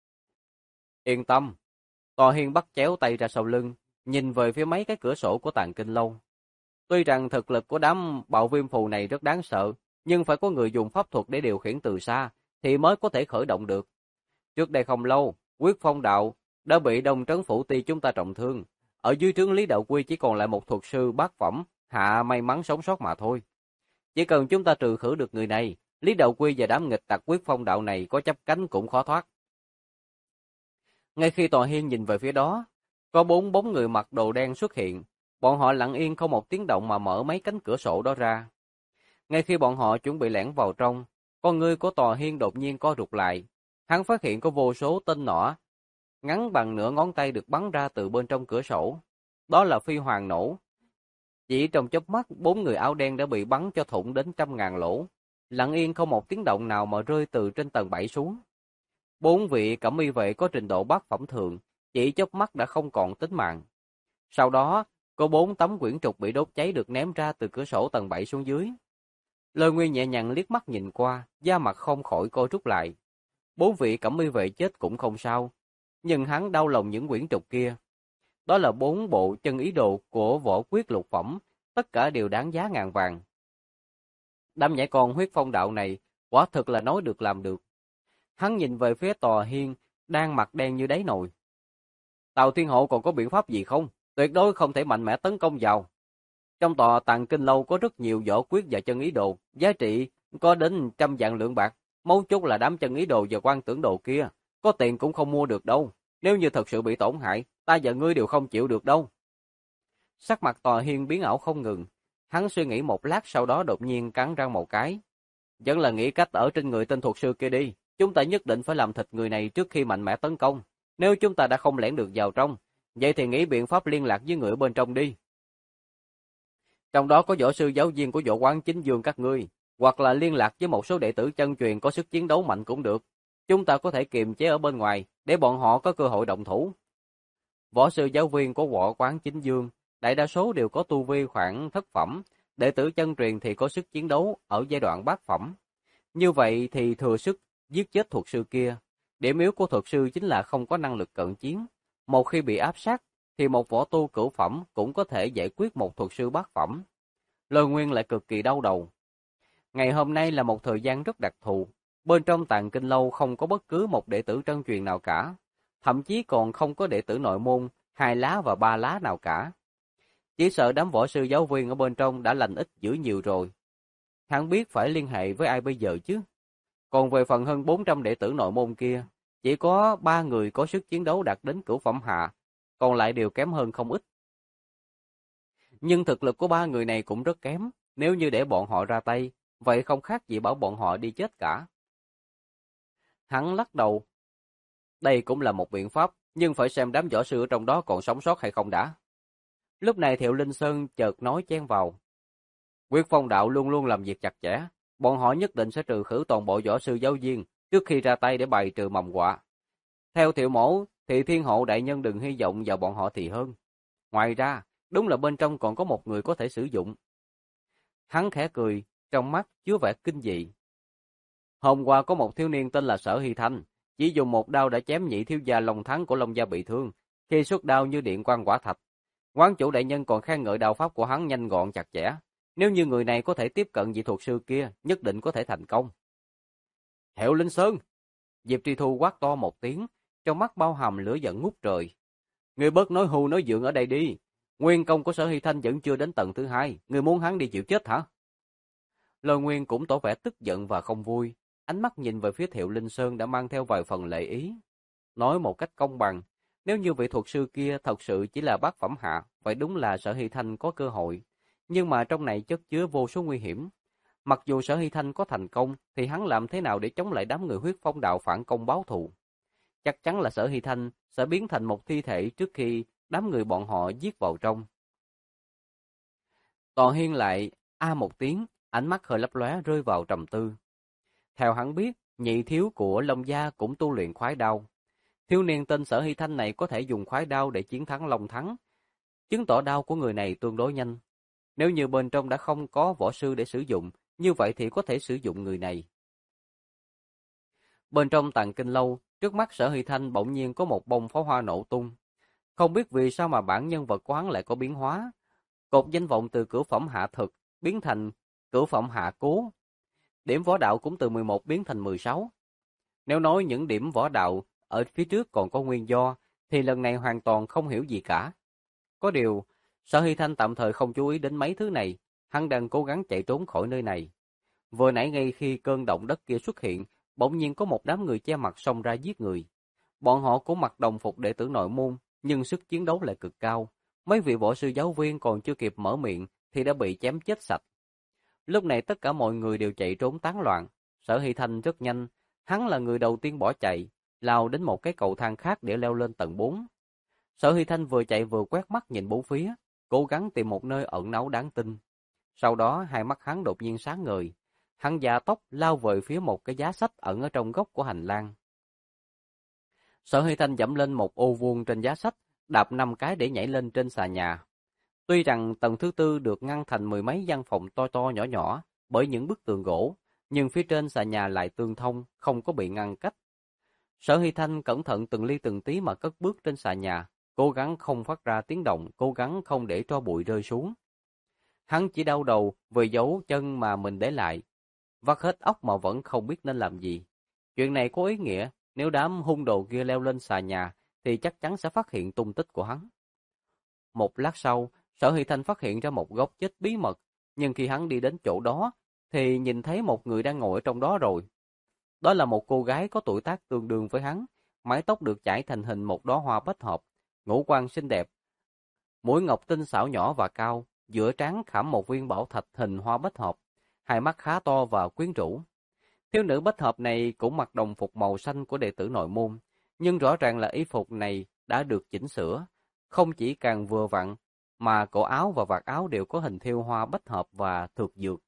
Yên tâm, tòa hiên bắt chéo tay ra sau lưng, nhìn về phía mấy cái cửa sổ của tàng kinh lâu. Tuy rằng thực lực của đám bạo viêm phù này rất đáng sợ, nhưng phải có người dùng pháp thuật để điều khiển từ xa, thì mới có thể khởi động được. Trước đây không lâu, Quyết Phong đạo đã bị Đông Trấn Phủ Ti chúng ta trọng thương. Ở dưới trướng Lý Đạo Quy chỉ còn lại một thuật sư bát phẩm, hạ may mắn sống sót mà thôi. Chỉ cần chúng ta trừ khử được người này, Lý Đạo Quy và đám nghịch tặc Quyết Phong đạo này có chấp cánh cũng khó thoát. Ngay khi tòa hiên nhìn về phía đó, có 4 bóng người mặc đồ đen xuất hiện. Bọn họ lặng yên không một tiếng động mà mở mấy cánh cửa sổ đó ra. Ngay khi bọn họ chuẩn bị lẻn vào trong, con ngươi của tòa hiên đột nhiên co rụt lại. Hắn phát hiện có vô số tên nỏ ngắn bằng nửa ngón tay được bắn ra từ bên trong cửa sổ. Đó là phi hoàng nổ. Chỉ trong chớp mắt, 4 người áo đen đã bị bắn cho thủng đến 100.000 lỗ. Lặng yên không một tiếng động nào mà rơi từ trên tầng 7 xuống. 4 vị cẩm y vệ có trình độ bát phẩm thường, chỉ chớp mắt đã không còn tính mạng. Sau đó, có 4 tấm quyển trục bị đốt cháy được ném ra từ cửa sổ tầng 7 xuống dưới. Lôi Nguyên nhẹ nhàng liếc mắt nhìn qua, da mặt không khỏi co rút lại. 4 vị cẩm y vệ chết cũng không sao, nhưng hắn đau lòng những quyển trục kia. Đó là 4 bộ chân ý đồ của võ quyết lục phẩm, tất cả đều đáng giá ngàn vàng, Đám nhãi con huyết phong đạo này, quả thực là nói được làm được. Hắn nhìn về phía Tòa Hiên, đang mặt đen như đáy nồi. Tào Thiên Hộ còn có biện pháp gì không? Tuyệt đối không thể mạnh mẽ tấn công vào. Trong tòa Tàng Kinh Lâu có rất nhiều võ quyết và chân ý đồ, giá trị có đến 100 vạn lượng bạc. Mấu chốt là đám chân ý đồ và quan tưởng đồ kia, có tiền cũng không mua được đâu. Nếu như thật sự bị tổn hại, ta và ngươi đều không chịu được đâu. Sắc mặt Tòa Hiên biến ảo không ngừng. Hắn suy nghĩ một lát sau đó đột nhiên cắn răng một cái. Vẫn là nghĩ cách ở trên người tên thuật sư kia đi. Chúng ta nhất định phải làm thịt người này trước khi mạnh mẽ tấn công. Nếu chúng ta đã không lẻn được vào trong, vậy thì nghĩ biện pháp liên lạc với người ở bên trong đi. Trong đó có võ sư giáo viên của võ quán Chính Dương các ngươi, hoặc là liên lạc với một số đệ tử chân truyền có sức chiến đấu mạnh cũng được. Chúng ta có thể kiềm chế ở bên ngoài, để bọn họ có cơ hội động thủ. Võ sư giáo viên của võ quán Chính Dương, đại đa số đều có tu vi khoảng thất phẩm, đệ tử chân truyền thì có sức chiến đấu ở giai đoạn bát phẩm. Như vậy thì thừa sức giết chết thuật sư kia. Điểm yếu của thuật sư chính là không có năng lực cận chiến. Một khi bị áp sát, thì một võ tu cửu phẩm cũng có thể giải quyết một thuật sư bát phẩm. Lôi Nguyên lại cực kỳ đau đầu. Ngày hôm nay là một thời gian rất đặc thù. Bên trong Tàng Kinh Lâu không có bất cứ một đệ tử chân truyền nào cả. Thậm chí còn không có đệ tử nội môn, 2 lá và 3 lá nào cả. Chỉ sợ đám võ sư giáo viên ở bên trong đã lành ít dữ nhiều rồi. Hắn biết phải liên hệ với ai bây giờ chứ. Còn về phần hơn 400 đệ tử nội môn kia, chỉ có 3 người có sức chiến đấu đạt đến cửu phẩm hạ, còn lại đều kém hơn không ít. Nhưng thực lực của 3 người này cũng rất kém, nếu như để bọn họ ra tay, vậy không khác gì bảo bọn họ đi chết cả. Hắn lắc đầu. Đây cũng là một biện pháp, nhưng phải xem đám võ sư ở trong đó còn sống sót hay không đã. Lúc này Thiệu Linh Sơn chợt nói chen vào. Quyết Phong đạo luôn luôn làm việc chặt chẽ, bọn họ nhất định sẽ trừ khử toàn bộ võ sư giáo viên trước khi ra tay để bày trừ mầm họa. Theo Thiệu mẫu thì Thiên Hộ đại nhân đừng hy vọng vào bọn họ thì hơn. Ngoài ra, đúng là bên trong còn có một người có thể sử dụng. Hắn khẽ cười, trong mắt chứa vẻ kinh dị. Hôm qua có một thiếu niên tên là Sở Hy Thanh, chỉ dùng một đao đã chém nhị thiếu gia Long Thắng của Long gia bị thương, khi xuất đao như điện quang hỏa thạch. Quán chủ đại nhân còn khen ngợi đao pháp của hắn nhanh gọn chặt chẽ. Nếu như người này có thể tiếp cận vị thuật sư kia, nhất định có thể thành công. Thiệu Linh Sơn! Diệp Tri Thu quát to một tiếng, trong mắt bao hàm lửa giận ngút trời. Ngươi bớt nói hưu nói dượng ở đây đi. Nguyên công của Sở Hy Thanh vẫn chưa đến tầng thứ 2, ngươi muốn hắn đi chịu chết hả? Lôi Nguyên cũng tỏ vẻ tức giận và không vui, ánh mắt nhìn về phía Thiệu Linh Sơn đã mang theo vài phần lệ ý. Nói một cách công bằng, nếu như vị thuật sư kia thật sự chỉ là bát phẩm hạ, vậy đúng là Sở Hy Thanh có cơ hội. Nhưng mà trong này chất chứa vô số nguy hiểm. Mặc dù Sở Hy Thanh có thành công, thì hắn làm thế nào để chống lại đám người huyết phong đạo phản công báo thù? Chắc chắn là Sở Hy Thanh sẽ biến thành một thi thể trước khi đám người bọn họ giết vào trong. Toàn Hiên lại một tiếng, ánh mắt hơi lấp lóe rơi vào trầm tư. Theo hắn biết, nhị thiếu của Long gia cũng tu luyện khoái đao. Thiếu niên tên Sở Hy Thanh này có thể dùng khoái đao để chiến thắng Long Thắng, chứng tỏ đao của người này tương đối nhanh. Nếu như bên trong đã không có võ sư để sử dụng, như vậy thì có thể sử dụng người này. Bên trong Tàng Kinh Lâu, trước mắt Sở Hy Thanh bỗng nhiên có một bông pháo hoa nổ tung. Không biết vì sao mà bản nhân vật của hắn lại có biến hóa. Cột danh vọng từ cửu phẩm hạ thực biến thành cửu phẩm hạ cố. Điểm võ đạo cũng từ 11 biến thành 16. Nếu nói những điểm võ đạo ở phía trước còn có nguyên do, thì lần này hoàn toàn không hiểu gì cả. Có điều, Sở Hy Thanh tạm thời không chú ý đến mấy thứ này, hắn đang cố gắng chạy trốn khỏi nơi này. Vừa nãy ngay khi cơn động đất kia xuất hiện, bỗng nhiên có một đám người che mặt xông ra giết người. Bọn họ cũng mặc đồng phục đệ tử nội môn, nhưng sức chiến đấu lại cực cao. Mấy vị võ sư giáo viên còn chưa kịp mở miệng thì đã bị chém chết sạch. Lúc này tất cả mọi người đều chạy trốn tán loạn. Sở Hy Thanh rất nhanh, hắn là người đầu tiên bỏ chạy, lao đến một cái cầu thang khác để leo lên tầng 4. Sở Hy Thanh vừa chạy vừa quét mắt nhìn bốn phía, cố gắng tìm một nơi ẩn náu đáng tin. Sau đó hai mắt hắn đột nhiên sáng ngời, hắn giã tốc lao về phía một cái giá sách ẩn ở trong góc của hành lang. Sở Hy Thanh dẫm lên một ô vuông trên giá sách, đạp 5 cái để nhảy lên trên xà nhà. Tuy rằng tầng thứ 4 được ngăn thành mười mấy gian phòng to to nhỏ nhỏ bởi những bức tường gỗ, nhưng phía trên xà nhà lại tương thông, không có bị ngăn cách. Sở Hy Thanh cẩn thận từng ly từng tí mà cất bước trên xà nhà, cố gắng không phát ra tiếng động, cố gắng không để tro bụi rơi xuống. Hắn chỉ đau đầu vì dấu chân mà mình để lại, vắt hết óc mà vẫn không biết nên làm gì. Chuyện này có ý nghĩa, nếu đám hung đồ kia leo lên xà nhà, thì chắc chắn sẽ phát hiện tung tích của hắn. Một lát sau, Sở Hy Thanh phát hiện ra một góc chết bí mật, nhưng khi hắn đi đến chỗ đó, thì nhìn thấy một người đang ngồi ở trong đó rồi. Đó là một cô gái có tuổi tác tương đương với hắn, mái tóc được chải thành hình một đóa hoa bách hợp, ngũ quan xinh đẹp, mũi ngọc tinh xảo nhỏ và cao, giữa trán khảm một viên bảo thạch hình hoa bách hợp, hai mắt khá to và quyến rũ. Thiếu nữ bách hợp này cũng mặc đồng phục màu xanh của đệ tử nội môn, nhưng rõ ràng là y phục này đã được chỉnh sửa, không chỉ càng vừa vặn, mà cổ áo và vạt áo đều có hình thêu hoa bách hợp và thược dược.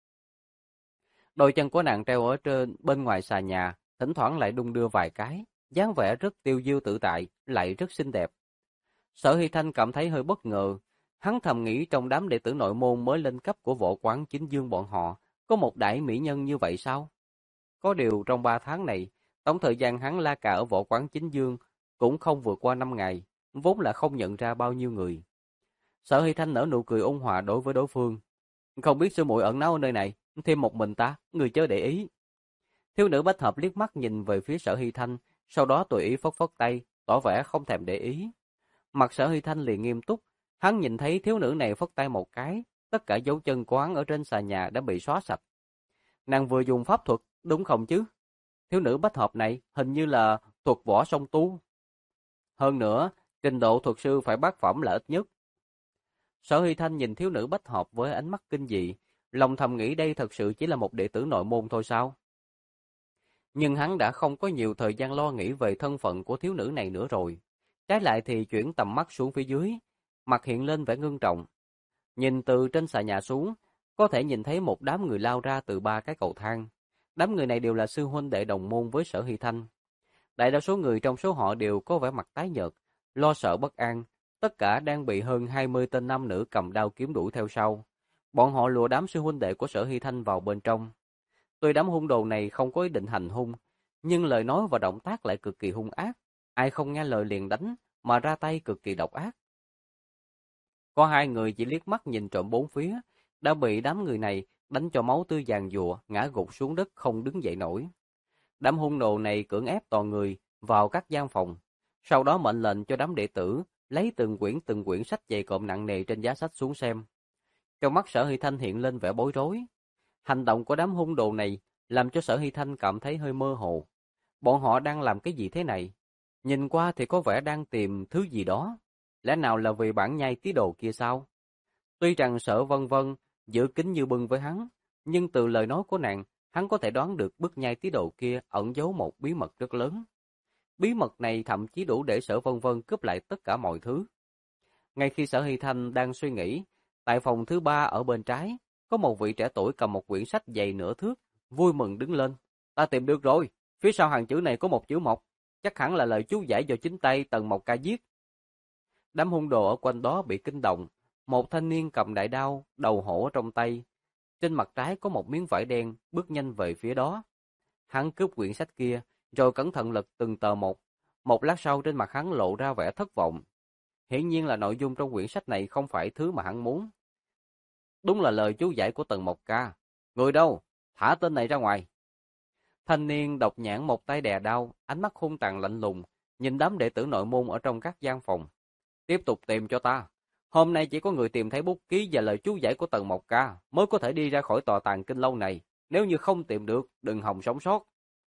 Đôi chân của nàng treo ở trên bên ngoài xà nhà, thỉnh thoảng lại đung đưa vài cái, dáng vẻ rất tiêu diêu tự tại, lại rất xinh đẹp. Sở Hy Thanh cảm thấy hơi bất ngờ, hắn thầm nghĩ trong đám đệ tử nội môn mới lên cấp của võ quán chính dương bọn họ, có một đại mỹ nhân như vậy sao? Có điều trong 3 tháng này, tổng thời gian hắn la cà ở võ quán chính dương cũng không vượt qua 5 ngày, vốn là không nhận ra bao nhiêu người. Sở Hy Thanh nở nụ cười ôn hòa đối với đối phương. Không biết sư muội ẩn náu ở nơi này, thêm một mình ta, người chớ để ý. Thiếu nữ bách hợp liếc mắt nhìn về phía Sở Hy Thanh, sau đó tùy ý phất phất tay, tỏ vẻ không thèm để ý. Mặt Sở Hy Thanh liền nghiêm túc, hắn nhìn thấy thiếu nữ này phất tay một cái, tất cả dấu chân của hắn ở trên xà nhà đã bị xóa sạch. Nàng vừa dùng pháp thuật, đúng không chứ? Thiếu nữ bách hợp này hình như là thuật võ song tu. Hơn nữa, trình độ thuật sư phải bát phẩm là ít nhất. Sở Hy Thanh nhìn thiếu nữ bách hợp với ánh mắt kinh dị, lòng thầm nghĩ đây thật sự chỉ là một đệ tử nội môn thôi sao? Nhưng hắn đã không có nhiều thời gian lo nghĩ về thân phận của thiếu nữ này nữa rồi. Trái lại thì chuyển tầm mắt xuống phía dưới, mặt hiện lên vẻ ngưng trọng. Nhìn từ trên xà nhà xuống, có thể nhìn thấy một đám người lao ra từ 3 cái cầu thang. Đám người này đều là sư huynh đệ đồng môn với Sở Hy Thanh. Đại đa số người trong số họ đều có vẻ mặt tái nhợt, lo sợ bất an, tất cả đang bị hơn 20 tên nam nữ cầm đao kiếm đuổi theo sau. Bọn họ lùa đám sư huynh đệ của Sở Hy Thanh vào bên trong. Tuy đám hung đồ này không có ý định hành hung, nhưng lời nói và động tác lại cực kỳ hung ác. Ai không nghe lời liền đánh, mà ra tay cực kỳ độc ác. Có 2 người chỉ liếc mắt nhìn trộm bốn phía, đã bị đám người này đánh cho máu tươi giàn giụa, ngã gục xuống đất không đứng dậy nổi. Đám hung đồ này cưỡng ép toàn người vào các gian phòng, sau đó mệnh lệnh cho đám đệ tử lấy từng quyển sách dày cộm nặng nề trên giá sách xuống xem. Trong mắt Sở Hy Thanh hiện lên vẻ bối rối. Hành động của đám hung đồ này làm cho Sở Hy Thanh cảm thấy hơi mơ hồ. Bọn họ đang làm cái gì thế này? Nhìn qua thì có vẻ đang tìm thứ gì đó. Lẽ nào là vì bản nhai tí đồ kia sao? Tuy rằng Sở Vân Vân giữ kín như bưng với hắn, nhưng từ lời nói của nàng, hắn có thể đoán được bức nhai tí đồ kia ẩn giấu một bí mật rất lớn. Bí mật này thậm chí đủ để Sở Vân Vân cướp lại tất cả mọi thứ. Ngay khi Sở Hy Thanh đang suy nghĩ, tại phòng thứ 3 ở bên trái, có một vị trẻ tuổi cầm một quyển sách dày nửa thước, vui mừng đứng lên. Ta tìm được rồi, phía sau hàng chữ này có một chữ mộc, chắc hẳn là lời chú giải do chính tay Tần Mộc Ca viết. Đám hung đồ ở quanh đó bị kinh động, một thanh niên cầm đại đao, đầu hổ trong tay. Trên mặt trái có một miếng vải đen, bước nhanh về phía đó. Hắn cướp quyển sách kia, rồi cẩn thận lật từng tờ một. Một lát sau trên mặt hắn lộ ra vẻ thất vọng. Hiển nhiên là nội dung trong quyển sách này không phải thứ mà hắn muốn. Đúng là lời chú giải của Tần Mộc Ca. Người đâu? Thả tên này ra ngoài. Thanh niên độc nhãn một tay đè đao, ánh mắt hung tàn lạnh lùng, nhìn đám đệ tử nội môn ở trong các gian phòng. Tiếp tục tìm cho ta. Hôm nay chỉ có người tìm thấy bút ký và lời chú giải của Tần Mộc Ca mới có thể đi ra khỏi tòa Tàng Kinh Lâu này. Nếu như không tìm được, đừng hòng sống sót.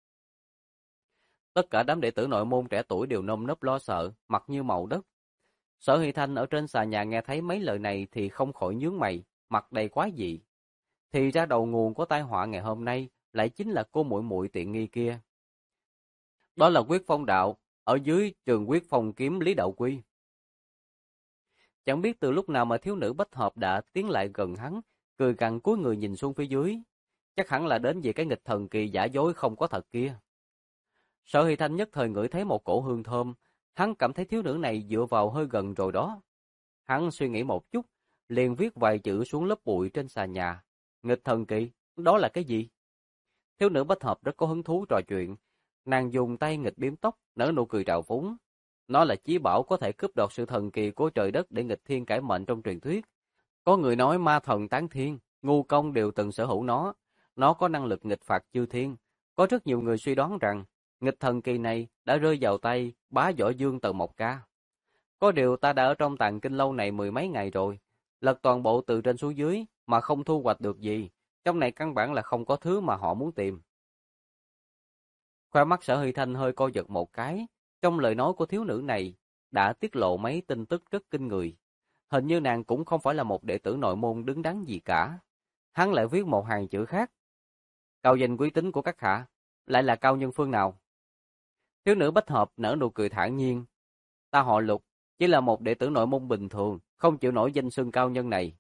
Tất cả đám đệ tử nội môn trẻ tuổi đều nơm nớp lo sợ, mặt như màu đất. Sở Hy Thanh ở trên xà nhà nghe thấy mấy lời này thì không khỏi nhướng mày, mặt đầy quái dị. Thì ra đầu nguồn của tai họa ngày hôm nay lại chính là cô muội muội tiện nghi kia. Đó là Quyết Phong đạo, ở dưới trường Quyết Phong kiếm Lý Đạo Quy. Chẳng biết từ lúc nào mà thiếu nữ bách hợp đã tiến lại gần hắn, cười gằn cúi người nhìn xuống phía dưới. Chắc hẳn là đến vì cái nghịch thần kỳ giả dối không có thật kia. Sở Hy Thanh nhất thời ngửi thấy một cổ hương thơm, hắn cảm thấy thiếu nữ này dựa vào hơi gần rồi đó. Hắn suy nghĩ một chút, liền viết vài chữ xuống lớp bụi trên xà nhà. Nghịch thần kỳ, đó là cái gì? Thiếu nữ bách hợp rất có hứng thú trò chuyện. Nàng dùng tay nghịch biếm tóc, nở nụ cười trào phúng. Nó là chí bảo có thể cướp đoạt sự thần kỳ của trời đất để nghịch thiên cải mệnh trong truyền thuyết. Có người nói ma thần tán thiên, ngu công đều từng sở hữu nó có năng lực nghịch phạt chư thiên. Có rất nhiều người suy đoán rằng, nghịch thần kỳ này đã rơi vào tay bá võ dương Tần Mộc Ca. Có điều ta đã ở trong tàng kinh lâu này mười mấy ngày rồi, lật toàn bộ từ trên xuống dưới mà không thu hoạch được gì, trong này căn bản là không có thứ mà họ muốn tìm. Khoe mắt Sở Huy Thanh hơi co giật một cái, trong lời nói của thiếu nữ này đã tiết lộ mấy tin tức rất kinh người. Hình như nàng cũng không phải là một đệ tử nội môn đứng đắn gì cả. Hắn lại viết một hàng chữ khác. Cao danh quý tính của các hạ, lại là cao nhân phương nào? Thiếu nữ Bách Hợp nở nụ cười thản nhiên. Ta họ Lục, chỉ là một đệ tử nội môn bình thường, không chịu nổi danh xưng cao nhân này.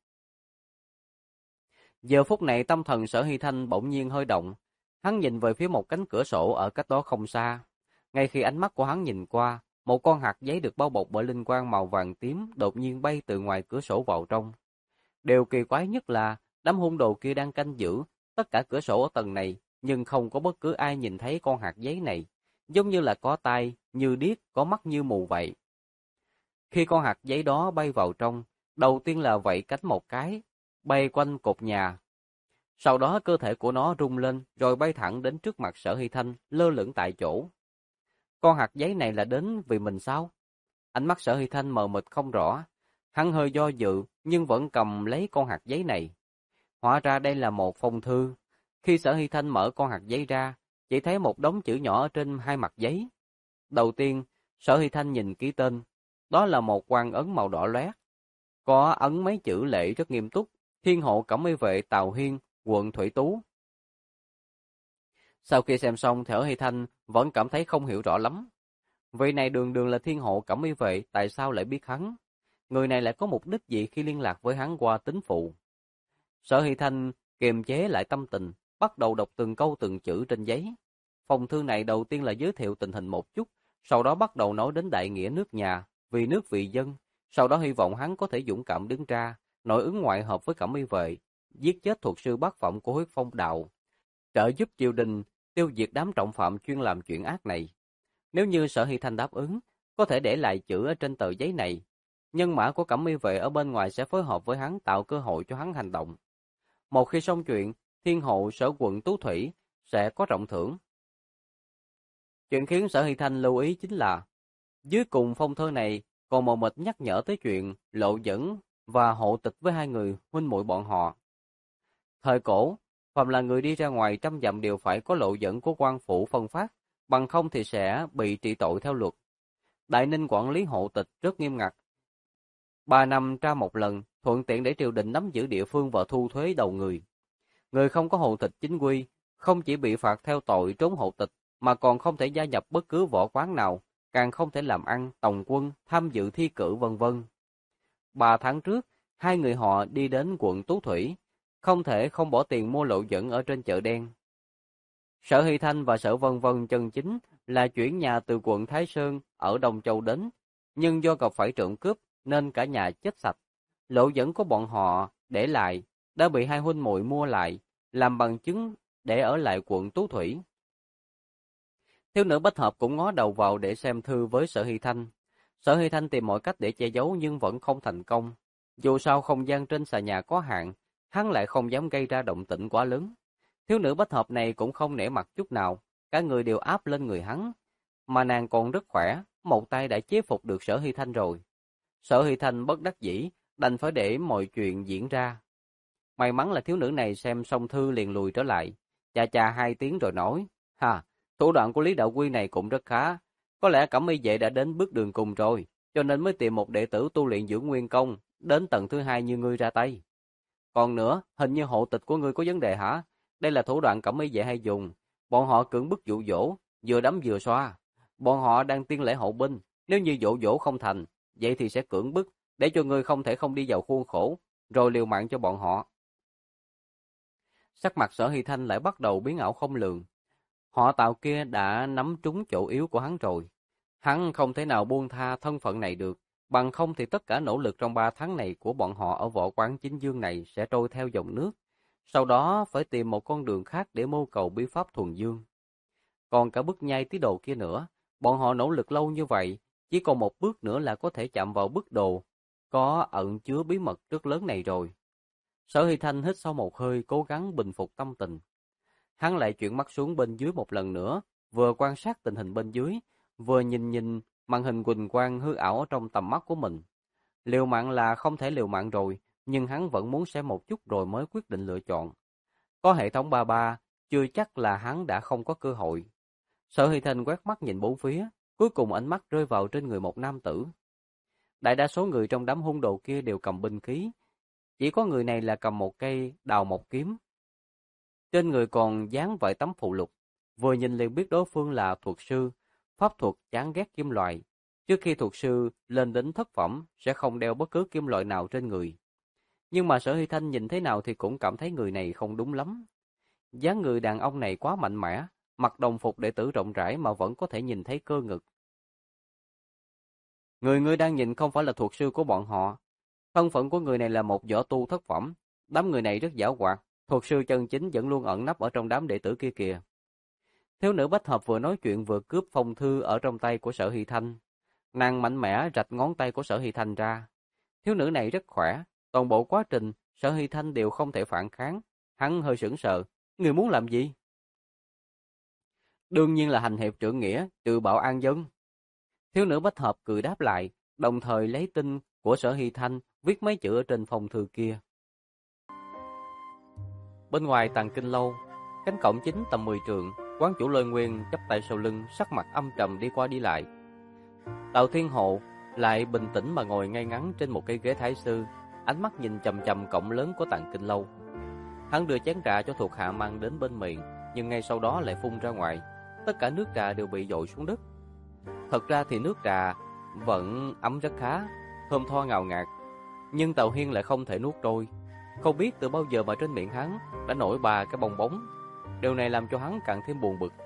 Giờ phút này tâm thần Sở Hy Thanh bỗng nhiên hơi động. Hắn nhìn về phía một cánh cửa sổ ở cách đó không xa. Ngay khi ánh mắt của hắn nhìn qua, một con hạt giấy được bao bọc bởi linh quang màu vàng tím đột nhiên bay từ ngoài cửa sổ vào trong. Điều kỳ quái nhất là đám hung đồ kia đang canh giữ tất cả cửa sổ ở tầng này, nhưng không có bất cứ ai nhìn thấy con hạt giấy này, giống như là có tai, như điếc, có mắt như mù vậy. Khi con hạt giấy đó bay vào trong, đầu tiên là vẫy cánh một cái, bay quanh cột nhà. Sau đó cơ thể của nó rung lên rồi bay thẳng đến trước mặt Sở Hy Thanh, lơ lửng tại chỗ. Con hạt giấy này là đến vì mình sao? Ánh mắt Sở Hy Thanh mờ mịt không rõ. Hắn hơi do dự nhưng vẫn cầm lấy con hạt giấy này. Hóa ra đây là một phong thư. Khi Sở Hy Thanh mở con hạt giấy ra, chỉ thấy một đống chữ nhỏ trên hai mặt giấy. Đầu tiên, Sở Hy Thanh nhìn ký tên. Đó là một quan ấn màu đỏ loét. Có ấn mấy chữ lệ rất nghiêm túc. Thiên hộ Cẩm Y vệ Tào Hiên, quận Thủy Tú. Sau khi xem xong, Sở Hy Thanh vẫn cảm thấy không hiểu rõ lắm. Vị này đường đường là thiên hộ Cẩm Y vệ, tại sao lại biết hắn? Người này lại có mục đích gì khi liên lạc với hắn qua tín phụ? Sở Hy Thanh kiềm chế lại tâm tình, bắt đầu đọc từng câu từng chữ trên giấy. Phong thư này đầu tiên là giới thiệu tình hình một chút, sau đó bắt đầu nói đến đại nghĩa nước nhà, vì nước vì dân, sau đó hy vọng hắn có thể dũng cảm đứng ra, nội ứng ngoại hợp với Cẩm Y vệ, giết chết thuật sư bát phẩm của Huyết Phong đạo, trợ giúp triều đình tiêu diệt đám trọng phạm chuyên làm chuyện ác này. Nếu như Sở Hy Thanh đáp ứng, có thể để lại chữ ở trên tờ giấy này. Nhân mã của Cẩm Y vệ ở bên ngoài sẽ phối hợp với hắn tạo cơ hội cho hắn hành động. Một khi xong chuyện, thiên hộ Sở quận Tú Thủy sẽ có trọng thưởng. Chuyện khiến Sở Hy Thanh lưu ý chính là, dưới cùng phong thơ này còn màu mịt nhắc nhở tới chuyện lộ dẫn và hộ tịch với hai người huynh muội bọn họ. Thời cổ, phàm là người đi ra ngoài trăm dặm đều phải có lộ dẫn của quan phủ phân phát, bằng không thì sẽ bị trị tội theo luật. Đại Ninh quản lý hộ tịch rất nghiêm ngặt. 3 năm tra một lần, thuận tiện để triều đình nắm giữ địa phương và thu thuế đầu người. Người không có hộ tịch chính quy, không chỉ bị phạt theo tội trốn hộ tịch, mà còn không thể gia nhập bất cứ võ quán nào, càng không thể làm ăn, tòng quân, tham dự thi cử vân vân. 3 tháng trước, hai người họ đi đến quận Tú Thủy, không thể không bỏ tiền mua lộ dẫn ở trên chợ đen. Sở Hy Thanh và Sở Vân Vân chân chính là chuyển nhà từ quận Thái Sơn ở Đông Châu đến, nhưng do gặp phải trộm cướp nên cả nhà chết sạch. Lộ dẫn của bọn họ để lại đã bị hai huynh muội mua lại, làm bằng chứng để ở lại quận Tú Thủy. Thiếu nữ Bách Hợp cũng ngó đầu vào để xem thư với Sở Hy Thanh. Sở Hy Thanh tìm mọi cách để che giấu nhưng vẫn không thành công. Dù sao không gian trên xà nhà có hạn, hắn lại không dám gây ra động tĩnh quá lớn. Thiếu nữ Bách Hợp này cũng không nể mặt chút nào, cả người đều áp lên người hắn. Mà nàng còn rất khỏe, một tay đã chế phục được Sở Hy Thanh rồi. Sở Hy Thanh bất đắc dĩ, đành phải để mọi chuyện diễn ra. May mắn là thiếu nữ này xem xong thư liền lùi trở lại. Chà chà hai tiếng rồi nói, thủ đoạn của Lý Đạo Quy này cũng rất khá. Có lẽ Cẩm Y vệ đã đến bước đường cùng rồi, cho nên mới tìm một đệ tử tu luyện dưỡng nguyên công, đến tầng thứ hai như ngươi ra tay. Còn nữa, hình như hộ tịch của ngươi có vấn đề hả? Đây là thủ đoạn Cẩm Y vệ hay dùng. Bọn họ cưỡng bức dụ dỗ, vừa đấm vừa xoa. Bọn họ đang tiên lễ hậu binh, nếu như dụ dỗ không thành, vậy thì sẽ cưỡng bức, để cho ngươi không thể không đi vào khuôn khổ, rồi liều mạng cho bọn họ. Sắc mặt Sở Hy Thanh lại bắt đầu biến ảo không lường. Họ Tào kia đã nắm trúng chỗ yếu của hắn rồi. Hắn không thể nào buông tha thân phận này được, bằng không thì tất cả nỗ lực trong 3 tháng này của bọn họ ở võ quán chính dương này sẽ trôi theo dòng nước. Sau đó phải tìm một con đường khác để mưu cầu bí pháp thuần dương. Còn cả bức nhai tí đồ kia nữa, bọn họ nỗ lực lâu như vậy, chỉ còn một bước nữa là có thể chạm vào bức đồ có ẩn chứa bí mật rất lớn này rồi. Sở Hy Thanh hít sâu một hơi, cố gắng bình phục tâm tình. Hắn lại chuyển mắt xuống bên dưới một lần nữa, vừa quan sát tình hình bên dưới, vừa nhìn màn hình huỳnh quang hư ảo ở trong tầm mắt của mình. Liều mạng là không thể liều mạng rồi, nhưng hắn vẫn muốn xem một chút rồi mới quyết định lựa chọn. Có hệ thống 33, chưa chắc là hắn đã không có cơ hội. Sở Hy Thanh quét mắt nhìn bốn phía, cuối cùng ánh mắt rơi vào trên người một nam tử. Đại đa số người trong đám hung đồ kia đều cầm binh khí, chỉ có người này là cầm một cây đào một kiếm. Trên người còn dán vài tấm phụ lục, vừa nhìn liền biết đối phương là thuật sư, pháp thuật chán ghét kim loại. Trước khi thuật sư lên đến thất phẩm sẽ không đeo bất cứ kim loại nào trên người. Nhưng mà Sở Hy Thanh nhìn thế nào thì cũng cảm thấy người này không đúng lắm. Dáng người đàn ông này quá mạnh mẽ, mặc đồng phục đệ tử rộng rãi mà vẫn có thể nhìn thấy cơ ngực. Người ngươi đang nhìn không phải là thuật sư của bọn họ. Thân phận của người này là một võ tu thất phẩm. Đám người này rất giảo hoạt, thuật sư chân chính vẫn luôn ẩn nấp ở trong đám đệ tử kia kìa. Thiếu nữ Bách Hợp vừa nói chuyện vừa cướp phong thư ở trong tay của Sở Hy Thanh. Nàng mạnh mẽ rạch ngón tay của Sở Hy Thanh ra. Thiếu nữ này rất khỏe, toàn bộ quá trình Sở Hy Thanh đều không thể phản kháng. Hắn hơi sững sờ, người muốn làm gì? Đương nhiên là hành hiệp trượng nghĩa, tự bảo an dân. Thiếu nữ Bách Hợp cười đáp lại, đồng thời lấy tin của Sở Hy Thanh viết mấy chữ ở trên phong thư kia. Bên ngoài Tàng Kinh Lâu, cánh cổng chính tầm 10 trượng, quán chủ Lôi Nguyên chắp tay sau lưng, sắc mặt âm trầm đi qua đi lại. Tào Thiên Hộ lại bình tĩnh mà ngồi ngay ngắn trên một cây ghế thái sư, ánh mắt nhìn chằm chằm cổng lớn của Tàng Kinh Lâu. Hắn đưa chén trà cho thuộc hạ mang đến bên miệng, nhưng ngay sau đó lại phun ra ngoài. Tất cả nước trà đều bị dội xuống đất. Thật ra thì nước trà vẫn ấm rất khá, thơm tho ngào ngạt, nhưng Tào Hiên lại không thể nuốt trôi. Không biết từ bao giờ mà trên miệng hắn đã nổi 3 cái bong bóng. Điều này làm cho hắn càng thêm buồn bực.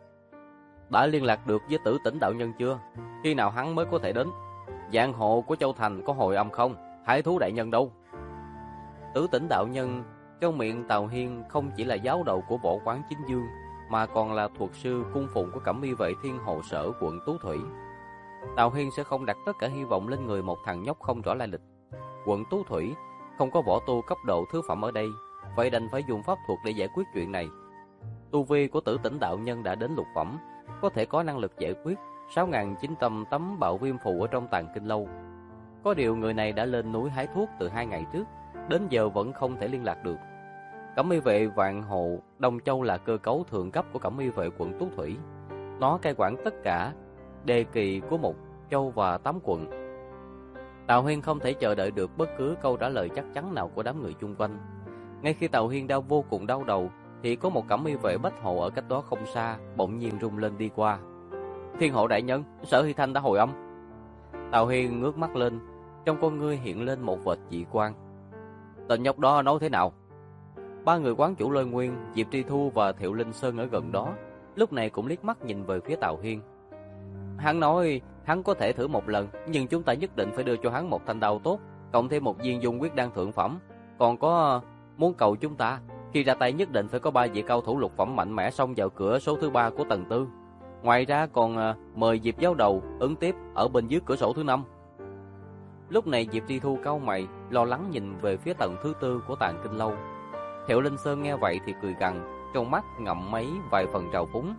Đã liên lạc được với Tử Tỉnh đạo nhân chưa? Khi nào hắn mới có thể đến? Giang hộ của Châu Thành có hồi âm không? Hải thú đại nhân đâu? Tử Tỉnh đạo nhân trong miệng Tào Hiên không chỉ là giáo đầu của võ quán Chính Dương, mà còn là thuật sư cung phụng của Cẩm Y vệ Thiên Hồ Sở quận Tú Thủy. Tào Hiên sẽ không đặt tất cả hy vọng lên người một thằng nhóc không rõ lai lịch. Quận Tú Thủy không có võ tu cấp độ thứ phẩm ở đây, vậy đành phải dùng pháp thuật để giải quyết chuyện này. Tu vi của Tử Tỉnh đạo nhân đã đến lục phẩm, có thể có năng lực giải quyết 6.900 tấm bạo viêm phù ở trong Tàng Kinh Lâu. Có điều người này đã lên núi hái thuốc từ 2 ngày trước, đến giờ vẫn không thể liên lạc được. Cẩm Y vệ Vạn Hộ Đông Châu là cơ cấu thượng cấp của Cẩm Y vệ quận Tú Thủy. Nó cai quản tất cả đề kỳ của một châu và 8 quận. Tào Hiên không thể chờ đợi được bất cứ câu trả lời chắc chắn nào của đám người chung quanh. Ngay khi Tào Hiên đang vô cùng đau đầu, thì có một Cẩm Y vệ Bách Hộ ở cách đó không xa bỗng nhiên rung lên đi qua. Thiên Hộ đại nhân, Sở Hy Thanh đã hồi âm. Tào Hiên ngước mắt lên, trong con ngươi hiện lên một vệt dị quang. Tên nhóc đó nói thế nào? 3 người quán chủ Lôi Nguyên, Diệp Tri Thu và Thiệu Linh Sơn ở gần đó lúc này cũng liếc mắt nhìn về phía Tào Hiên. Hắn nói hắn có thể thử một lần, nhưng chúng ta nhất định phải đưa cho hắn một thanh đao tốt, cộng thêm một viên dung quyết đan thượng phẩm. Còn có muốn cầu chúng ta khi ra tay nhất định phải có 3 vị cao thủ lục phẩm mạnh mẽ xông vào cửa số thứ 3 của tầng 4. Ngoài ra còn mời Diệp giáo đầu ứng tiếp ở bên dưới cửa sổ thứ 5. Lúc này Diệp Tri Thu cau mày, lo lắng nhìn về phía tầng thứ 4 của Tàng Kinh Lâu. Thiệu Linh Sơn nghe vậy thì cười gằn, trong mắt ngậm mấy vài phần trào phúng.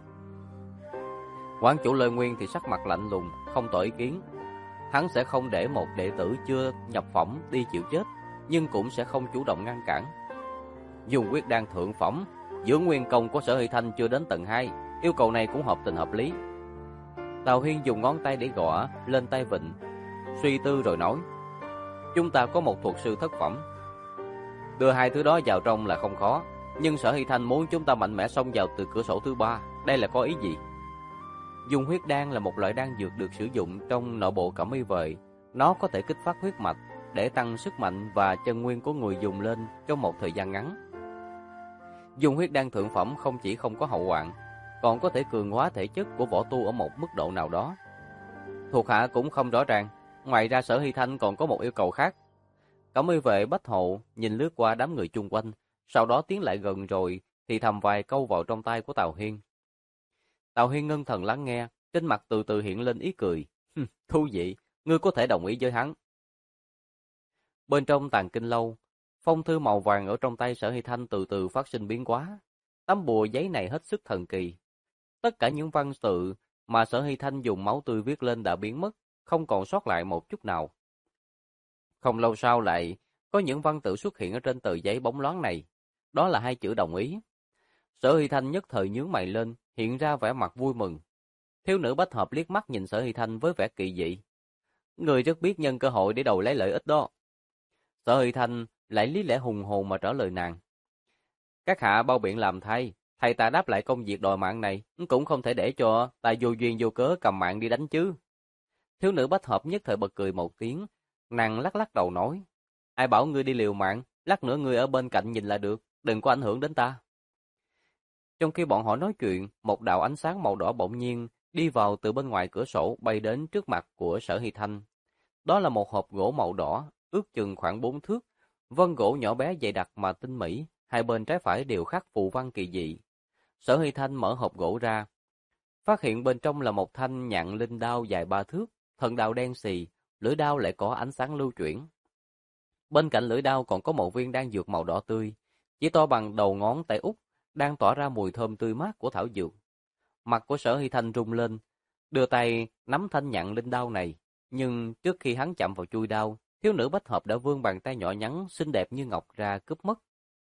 Quán chủ Lôi Nguyên thì sắc mặt lạnh lùng, không tỏ ý kiến. Hắn sẽ không để một đệ tử chưa nhập phẩm đi chịu chết, nhưng cũng sẽ không chủ động ngăn cản. Dùng quyết đan thượng phẩm, dưỡng nguyên công của Sở Hy Thanh chưa đến tầng 2, yêu cầu này cũng hợp tình hợp lý. Tào Hiên dùng ngón tay để gõ lên tay vịnh, suy tư rồi nói: chúng ta có một thuật sư thất phẩm, đưa 2 thứ đó vào trong là không khó, nhưng Sở Hy Thanh muốn chúng ta mạnh mẽ xông vào từ cửa sổ thứ 3, đây là có ý gì? Dùng huyết đan là một loại đan dược được sử dụng trong nội bộ Cẩm Y vệ, nó có thể kích phát huyết mạch để tăng sức mạnh và chân nguyên của người dùng lên trong một thời gian ngắn. Dùng huyết đan thượng phẩm không chỉ không có hậu hoạn, còn có thể cường hóa thể chất của võ tu ở một mức độ nào đó. Thuộc hạ cũng không rõ ràng, ngoài ra Sở Hy Thanh còn có một yêu cầu khác. Cẩm Y vệ Bách Hộ nhìn lướt qua đám người chung quanh, sau đó tiến lại gần rồi thì thầm vài câu vào trong tai của Tào Hiên. Tào Hiên ngưng thần lắng nghe, trên mặt từ từ hiện lên ý cười. Thú vị, ngươi có thể đồng ý với hắn. Bên trong Tàng Kinh Lâu, Phong thư màu vàng ở trong tay Sở Hy Thanh từ từ phát sinh biến hóa. Tấm bùa giấy này hết sức thần kỳ. Tất cả những văn tự mà Sở Hy Thanh dùng máu tươi viết lên đã biến mất, không còn sót lại một chút nào. Không lâu sau lại, có những văn tự xuất hiện ở trên tờ giấy bóng loáng này. Đó là hai chữ đồng ý. Sở Hy Thanh nhất thời nhướng mày lên, hiện ra vẻ mặt vui mừng. Thiếu nữ Bách Hợp liếc mắt nhìn Sở Hy Thanh với vẻ kỳ dị. Người rất biết nhân cơ hội để đầu lấy lợi ích đó. Sở Hy Thanh lại lý lẽ hùng hồn mà trả lời nàng. Các hạ bao biện làm thay, thầy ta đáp lại công việc đòi mạng này, cũng không thể để cho ta vô duyên vô cớ cầm mạng đi đánh chứ. Thiếu nữ Bách Hợp nhất thời bật cười một tiếng, nàng lắc lắc đầu nói. Ai bảo ngươi đi liều mạng, lát nữa ngươi ở bên cạnh nhìn là được, đừng có ảnh hưởng đến ta. Trong khi bọn họ nói chuyện, một đạo ánh sáng màu đỏ bỗng nhiên đi vào từ bên ngoài cửa sổ bay đến trước mặt của Sở Hy Thanh. Đó là một hộp gỗ màu đỏ, ước chừng khoảng 4 thước, vân gỗ nhỏ bé dày đặc mà tinh mỹ, hai bên trái phải đều khắc phù văn kỳ dị. Sở Hy Thanh mở hộp gỗ ra, phát hiện bên trong là một thanh nhạn linh đao dài 3 thước, thân đao đen xì, lưỡi đao lại có ánh sáng lưu chuyển. Bên cạnh lưỡi đao còn có một viên đan dược màu đỏ tươi, chỉ to bằng đầu ngón tay út, đang tỏa ra mùi thơm tươi mát của thảo dược. Mặt của Sở Hy Thanh rung lên, đưa tay nắm thanh nhạn linh đao này, nhưng trước khi hắn chạm vào chuôi đao, thiếu nữ Bách Hợp đã vươn bàn tay nhỏ nhắn xinh đẹp như ngọc ra cướp mất.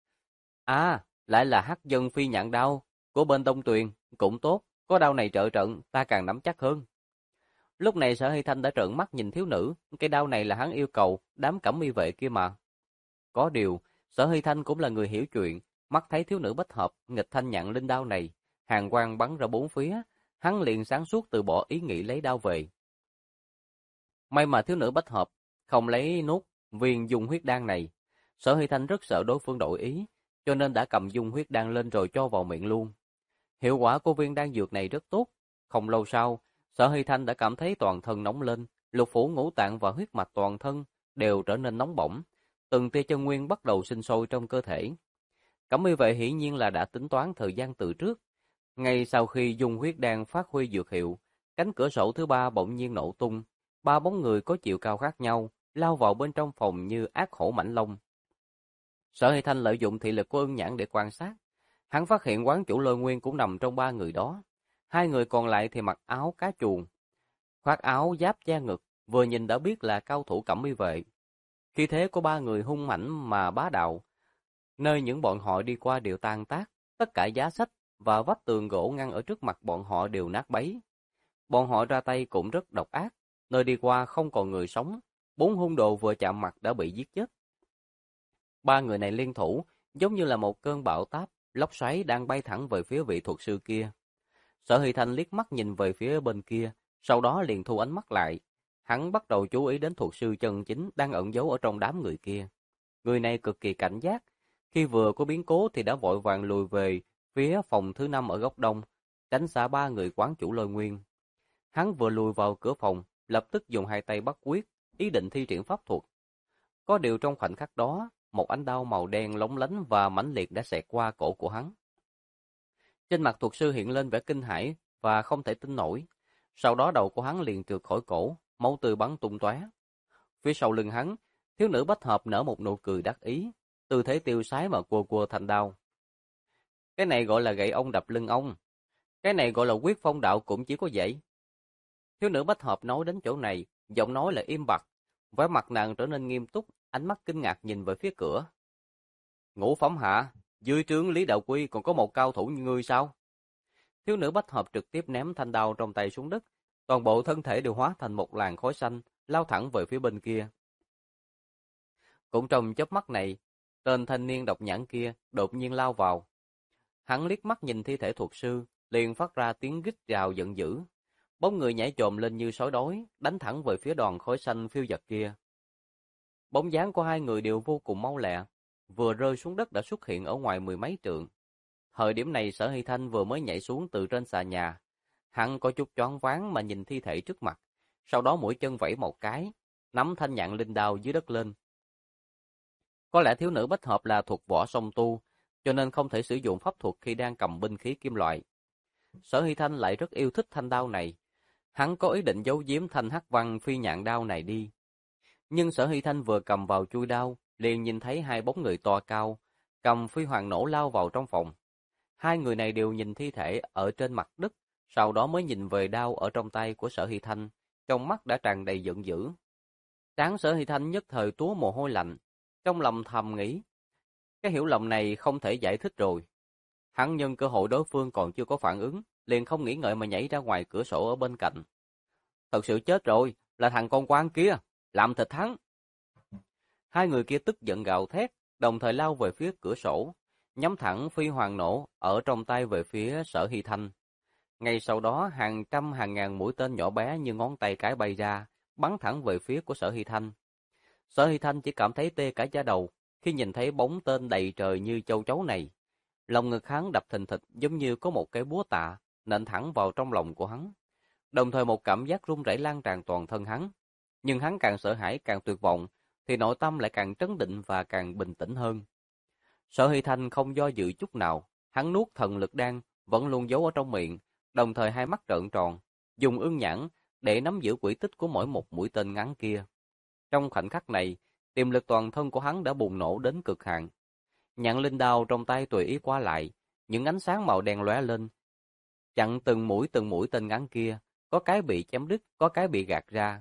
À, lại là hắc dân phi nhạn đao của bên Đông Tuyền, cũng tốt, có đao này trợ trận, ta càng nắm chắc hơn. Lúc này Sở Hy Thanh đã trợn mắt nhìn thiếu nữ, cái đao này là hắn yêu cầu đám cẩm y vệ kia mà. Có điều, Sở Hy Thanh cũng là người hiểu chuyện, mắt thấy thiếu nữ Bách Hợp nghịch thanh nhạn linh đao này, hàn quang bắn ra bốn phía, hắn liền sáng suốt từ bỏ ý nghĩ lấy đao về. May mà thiếu nữ Bách Hợp không lấy nốt viên dung huyết đan này. Sở Hy Thanh rất sợ đối phương đổi ý, cho nên đã cầm dung huyết đan lên rồi cho vào miệng luôn. Hiệu quả của viên đan dược này rất tốt. Không lâu sau, Sở Hy Thanh đã cảm thấy toàn thân nóng lên, lục phủ ngũ tạng và huyết mạch toàn thân đều trở nên nóng bỏng, từng tia chân nguyên bắt đầu sinh sôi trong cơ thể. Cẩm y vệ hiển nhiên là đã tính toán thời gian từ trước. Ngay sau khi dung huyết đan phát huy dược hiệu, cánh cửa sổ thứ ba bỗng nhiên nổ tung, ba bóng người có chiều cao khác nhau lao vào bên trong phòng như ác hổ mãnh long. Sở Hy Thanh lợi dụng thị lực của Ưng Nhãn để quan sát, hắn phát hiện quán chủ Lôi Nguyên cũng nằm trong ba người đó. Hai người còn lại thì mặc áo cá chuồn, khoác áo giáp da ngực, vừa nhìn đã biết là cao thủ cẩm y vệ. Khí thế của ba người hung mãnh mà bá đạo, nơi những bọn họ đi qua đều tan tác, tất cả giá sách và vách tường gỗ ngăn ở trước mặt bọn họ đều nát bấy. Bọn họ ra tay cũng rất độc ác, nơi đi qua không còn người sống, 4 hung đồ vừa chạm mặt đã bị giết chết. Ba người này liên thủ, giống như là một cơn bão táp, lốc xoáy đang bay thẳng về phía vị thuật sư kia. Sở Hy Thanh liếc mắt nhìn về phía bên kia, sau đó liền thu ánh mắt lại. Hắn bắt đầu chú ý đến thuật sư chân chính đang ẩn giấu ở trong đám người kia. Người này cực kỳ cảnh giác, khi vừa có biến cố thì đã vội vàng lùi về phía phòng thứ 5 ở góc đông, tránh xa ba người quán chủ Lôi Nguyên. Hắn vừa lùi vào cửa phòng, lập tức dùng hai tay bắt quyết, ý định thi triển pháp thuật. Có điều trong khoảnh khắc đó, một ánh đao màu đen lóng lánh và mãnh liệt đã xẹt qua cổ của hắn. Trên mặt thuật sư hiện lên vẻ kinh hãi và không thể tin nổi. Sau đó đầu của hắn liền trượt khỏi cổ, máu tươi bắn tung tóe. Phía sau lưng hắn, thiếu nữ Bách Hợp nở một nụ cười đắc ý, tư thế tiêu sái mà quơ quơ thanh đao. Cái này gọi là gậy ông đập lưng ông. Cái này gọi là quyết phong đạo cũng chỉ có vậy. Thiếu nữ Bách Hợp nói đến chỗ này, giọng nói là im bặt, vẻ mặt nàng trở nên nghiêm túc, ánh mắt kinh ngạc nhìn về phía cửa. Ngũ phẩm hạ, dưới trướng Lý Đạo Quy còn có một cao thủ như ngươi sao? Thiếu nữ Bách Hợp trực tiếp ném thanh đao trong tay xuống đất, toàn bộ thân thể đều hóa thành một làn khói xanh, lao thẳng về phía bên kia. Cũng trong chớp mắt này, tên thanh niên độc nhãn kia đột nhiên lao vào. Hắn liếc mắt nhìn thi thể thuật sư, liền phát ra tiếng rít gào giận dữ. Bóng người nhảy chồm lên như sói đói, đánh thẳng về phía đoàn khói xanh phiêu dật kia. Bóng dáng của hai người đều vô cùng mau lẹ, vừa rơi xuống đất đã xuất hiện ở ngoài 10 mấy trượng. Thời điểm này Sở Hy Thanh vừa mới nhảy xuống từ trên xà nhà, hắn có chút choáng váng mà nhìn thi thể trước mặt, sau đó mũi chân vẫy một cái, nắm thanh nhạn linh đao dưới đất lên. Có lẽ thiếu nữ Bách Hợp là thuộc võ song tu, cho nên không thể sử dụng pháp thuật khi đang cầm binh khí kim loại. Sở Hy Thanh lại rất yêu thích thanh đao này, hắn có ý định giấu giếm thanh hắc văn phi nhạn đao này đi. Nhưng Sở Hy Thanh vừa cầm vào chuôi đao, liền nhìn thấy hai bóng người to cao, cầm phi hoàng nổ lao vào trong phòng. Hai người này đều nhìn thi thể ở trên mặt đất, sau đó mới nhìn về đao ở trong tay của Sở Hy Thanh, trong mắt đã tràn đầy giận dữ. Trán Sở Hy Thanh nhất thời túa mồ hôi lạnh, trong lòng thầm nghĩ, cái hiểu lầm này không thể giải thích rồi. Hắn nhân cơ hội đối phương còn chưa có phản ứng, liền không nghĩ ngợi mà nhảy ra ngoài cửa sổ ở bên cạnh. Thật sự chết rồi, là thằng con quan kia, làm thịt hắn. Hai người kia tức giận gào thét, đồng thời lao về phía cửa sổ, nhắm thẳng phi hoàng nổ ở trong tay về phía Sở Hy Thanh. Ngay sau đó hàng trăm hàng ngàn mũi tên nhỏ bé như ngón tay cái bay ra, bắn thẳng về phía của Sở Hy Thanh. Sở Hy Thanh chỉ cảm thấy tê cả da đầu khi nhìn thấy bóng tên đầy trời như châu chấu này. Lòng ngực hắn đập thình thịch giống như có một cái búa tạ nện thẳng vào trong lòng của hắn. Đồng thời một cảm giác run rẩy lan tràn toàn thân hắn. Nhưng hắn càng sợ hãi càng tuyệt vọng, thì nội tâm lại càng trấn định và càng bình tĩnh hơn. Sở Hy Thanh không do dự chút nào, hắn nuốt thần lực đan vẫn luôn giấu ở trong miệng, đồng thời hai mắt trợn tròn, dùng ưng nhãn để nắm giữ quỹ tích của mỗi một mũi tên ngắn kia. Trong khoảnh khắc này, tiềm lực toàn thân của hắn đã bùng nổ đến cực hạn. Nhạn linh đao trong tay tùy ý qua lại, những ánh sáng màu đen lóe lên, chặn từng mũi tên ngắn kia, có cái bị chém đứt, có cái bị gạt ra.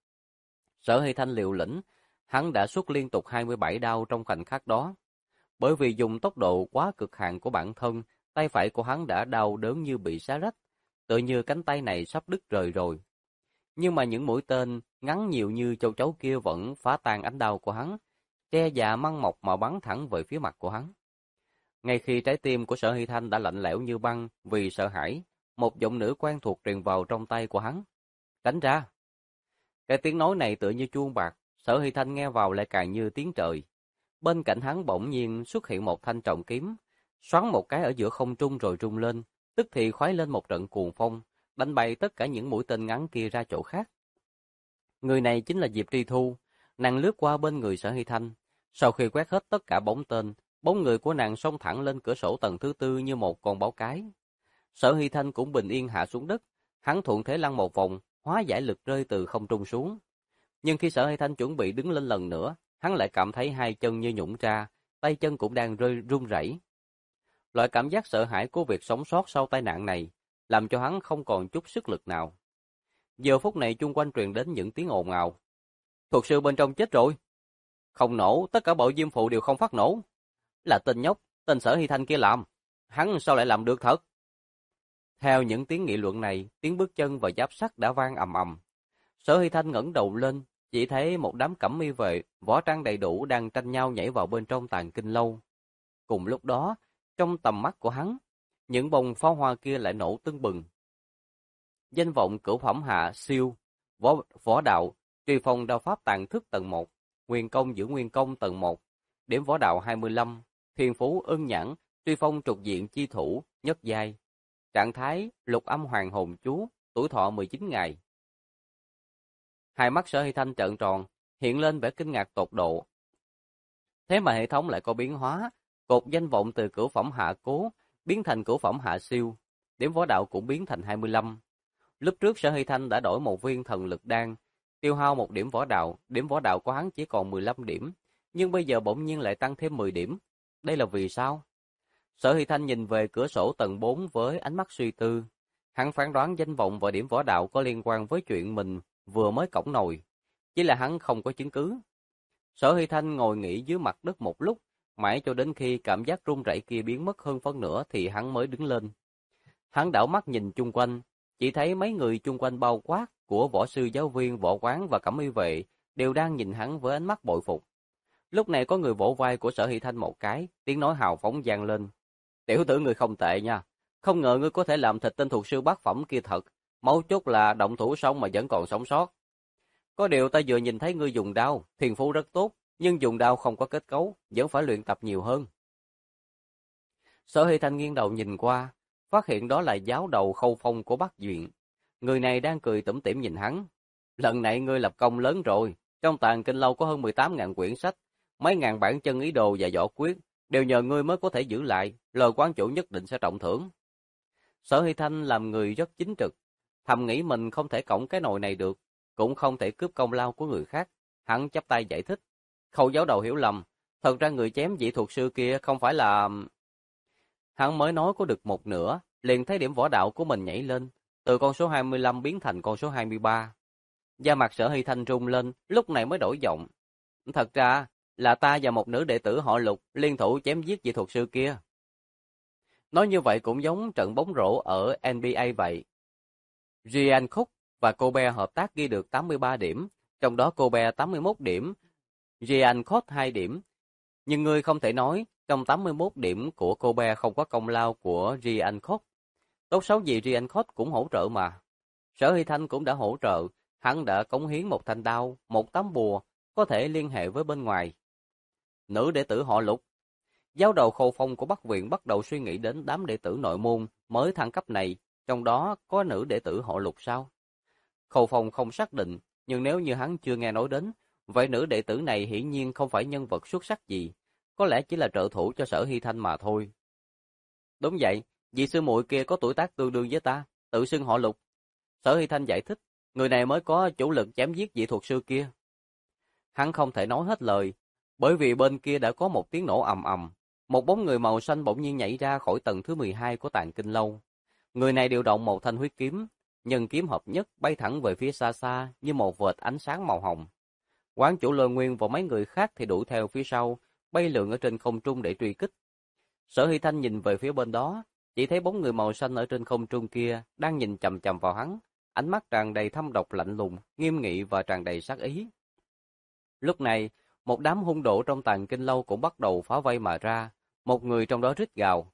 Sở Hy Thanh liều lĩnh, hắn đã xuất liên tục 27 đao trong khoảnh khắc đó. Bởi vì dùng tốc độ quá cực hạn của bản thân, tay phải của hắn đã đau đớn như bị xé rách, tựa như cánh tay này sắp đứt rời rồi. Nhưng mà những mũi tên ngắn nhiều như châu chấu kia vẫn phá tan ánh đau của hắn, che dạ măng mọc mà bắn thẳng về phía mặt của hắn. Ngay khi trái tim của Sở Hy Thanh đã lạnh lẽo như băng vì sợ hãi, một giọng nữ quen thuộc truyền vào trong tay của hắn. Tránh ra! Cái tiếng nói này tựa như chuông bạc, Sở Hy Thanh nghe vào lại càng như tiếng trời. Bên cạnh hắn bỗng nhiên xuất hiện một thanh trọng kiếm, xoắn một cái ở giữa không trung rồi rung lên, tức thì khoái lên một trận cuồng phong, đánh bay tất cả những mũi tên ngắn kia ra chỗ khác. Người này chính là Diệp Tri Thu, nàng lướt qua bên người Sở Hy Thanh. Sau khi quét hết tất cả bóng tên, bóng người của nàng xông thẳng lên cửa sổ tầng thứ tư như một con báo cái. Sở Hy Thanh cũng bình yên hạ xuống đất, hắn thuận thế lăn một vòng, hóa giải lực rơi từ không trung xuống. Nhưng khi Sở Hy Thanh chuẩn bị đứng lên lần nữa, hắn lại cảm thấy hai chân như nhũn ra, tay chân cũng đang run rẩy. Loại cảm giác sợ hãi của việc sống sót sau tai nạn này, làm cho hắn không còn chút sức lực nào. Giờ phút này chung quanh truyền đến những tiếng ồn ào. Thuật sư bên trong chết rồi. Không nổ, tất cả bộ diêm phụ đều không phát nổ. Là tên nhóc, tên Sở Hy Thanh kia làm. Hắn sao lại làm được thật? Theo những tiếng nghị luận này, tiếng bước chân và giáp sắt đã vang ầm ầm. Sở Hy Thanh ngẩng đầu lên, chỉ thấy một đám cẩm y vệ, võ trang đầy đủ đang tranh nhau nhảy vào bên trong tàng kinh lâu. Cùng lúc đó, trong tầm mắt của hắn, những bông pháo hoa kia lại nổ tưng bừng. Danh vọng cửu phẩm hạ siêu, võ đạo, truy phong đao pháp tàng thức tầng 1, nguyên công giữ nguyên công tầng 1, điểm võ đạo 25, thiên phú ưng nhãn, truy phong trục diện chi thủ, nhất giai. Trạng thái lục âm hoàng hồn chú, tuổi thọ 19 ngày. Hai mắt Sở Hy Thanh trợn tròn, hiện lên vẻ kinh ngạc tột độ. Thế mà hệ thống lại có biến hóa, cột danh vọng từ cửu phẩm hạ cố biến thành cửu phẩm hạ siêu, điểm võ đạo cũng biến thành 25. Lúc trước Sở Hy Thanh đã đổi một viên thần lực đan, tiêu hao một điểm võ đạo của hắn chỉ còn 15 điểm, nhưng bây giờ bỗng nhiên lại tăng thêm 10 điểm. Đây là vì sao? Sở Hy Thanh nhìn về cửa sổ tầng 4 với ánh mắt suy tư. Hắn phán đoán danh vọng và điểm võ đạo có liên quan với chuyện mình vừa mới cõng nồi, chỉ là hắn không có chứng cứ. Sở Hy Thanh ngồi nghỉ dưới mặt đất một lúc, mãi cho đến khi cảm giác run rẩy kia biến mất hơn phân nửa thì hắn mới đứng lên. Hắn đảo mắt nhìn chung quanh, chỉ thấy mấy người chung quanh bao quát của võ sư giáo viên, võ quán và cẩm y vệ đều đang nhìn hắn với ánh mắt bội phục. Lúc này có người vỗ vai của Sở Hy Thanh một cái, tiếng nói hào phóng vang lên. Tiểu tử ngươi không tệ nha, không ngờ ngươi có thể làm thịt tên thuộc sư bát phẩm kia thật, mấu chốt là động thủ xong mà vẫn còn sống sót. Có điều ta vừa nhìn thấy ngươi dùng đao, thiên phú rất tốt, nhưng dùng đao không có kết cấu, vẫn phải luyện tập nhiều hơn. Sở Hy Thanh nghiêng đầu nhìn qua, phát hiện đó là giáo đầu Khâu Phong của Bắc Duyện. Người này đang cười tủm tỉm nhìn hắn. Lần này ngươi lập công lớn rồi, trong tàng kinh lâu có hơn 18.000 quyển sách, mấy ngàn bản chân ý đồ và võ quyết, đều nhờ ngươi mới có thể giữ lại, lời quán chủ nhất định sẽ trọng thưởng. Sở Hy Thanh làm người rất chính trực, thầm nghĩ mình không thể cõng cái nồi này được, cũng không thể cướp công lao của người khác. Hắn chắp tay giải thích. Khâu giáo đầu hiểu lầm, thật ra người chém dị thuật sư kia không phải là... Hắn mới nói có được một nửa, liền thấy điểm võ đạo của mình nhảy lên, từ con số 25 biến thành con số 23. Da mặt Sở Hy Thanh rung lên, lúc này mới đổi giọng. Thật ra, là ta và một nữ đệ tử họ Lục liên thủ chém giết dị thuật sư kia. Nói như vậy cũng giống trận bóng rổ ở NBA vậy. Ryan Cook và Kobe hợp tác ghi được 83 điểm, trong đó Kobe 81 điểm, Ryan Cook 2 điểm. Nhưng ngươi không thể nói, trong 81 điểm của Kobe không có công lao của Ryan Cook. Tốt xấu gì Ryan Cook cũng hỗ trợ mà. Sở Hy Thanh cũng đã hỗ trợ, hắn đã cống hiến một thanh đao, một tấm bùa, có thể liên hệ với bên ngoài. Nữ đệ tử họ Lục. Giáo đầu Khâu Phong của Bắc Viện bắt đầu suy nghĩ đến đám đệ tử nội môn mới thăng cấp này, trong đó có nữ đệ tử họ Lục sao? Khâu Phong không xác định, nhưng nếu như hắn chưa nghe nói đến, vậy nữ đệ tử này hiển nhiên không phải nhân vật xuất sắc gì, có lẽ chỉ là trợ thủ cho Sở Hy Thanh mà thôi. Đúng vậy, vị sư muội kia có tuổi tác tương đương với ta, tự xưng họ Lục. Sở Hy Thanh giải thích, người này mới có chủ lực chém giết dị thuật sư kia. Hắn không thể nói hết lời, bởi vì bên kia đã có một tiếng nổ ầm ầm, một bóng người màu xanh bỗng nhiên nhảy ra khỏi tầng thứ 12 của Tàng Kinh Lâu. Người này điều động một thanh huyết kiếm, nhân kiếm hợp nhất bay thẳng về phía xa xa như một vệt ánh sáng màu hồng. Quán chủ Lôi Nguyên và mấy người khác thì đuổi theo phía sau, bay lượn ở trên không trung để truy kích. Sở Hy Thanh nhìn về phía bên đó, chỉ thấy bóng người màu xanh ở trên không trung kia đang nhìn chằm chằm vào hắn, ánh mắt tràn đầy thâm độc lạnh lùng, nghiêm nghị và tràn đầy sát ý. Lúc này, một đám hung đồ trong Tàng Kinh Lâu cũng bắt đầu phá vây mà ra, một người trong đó rít gào.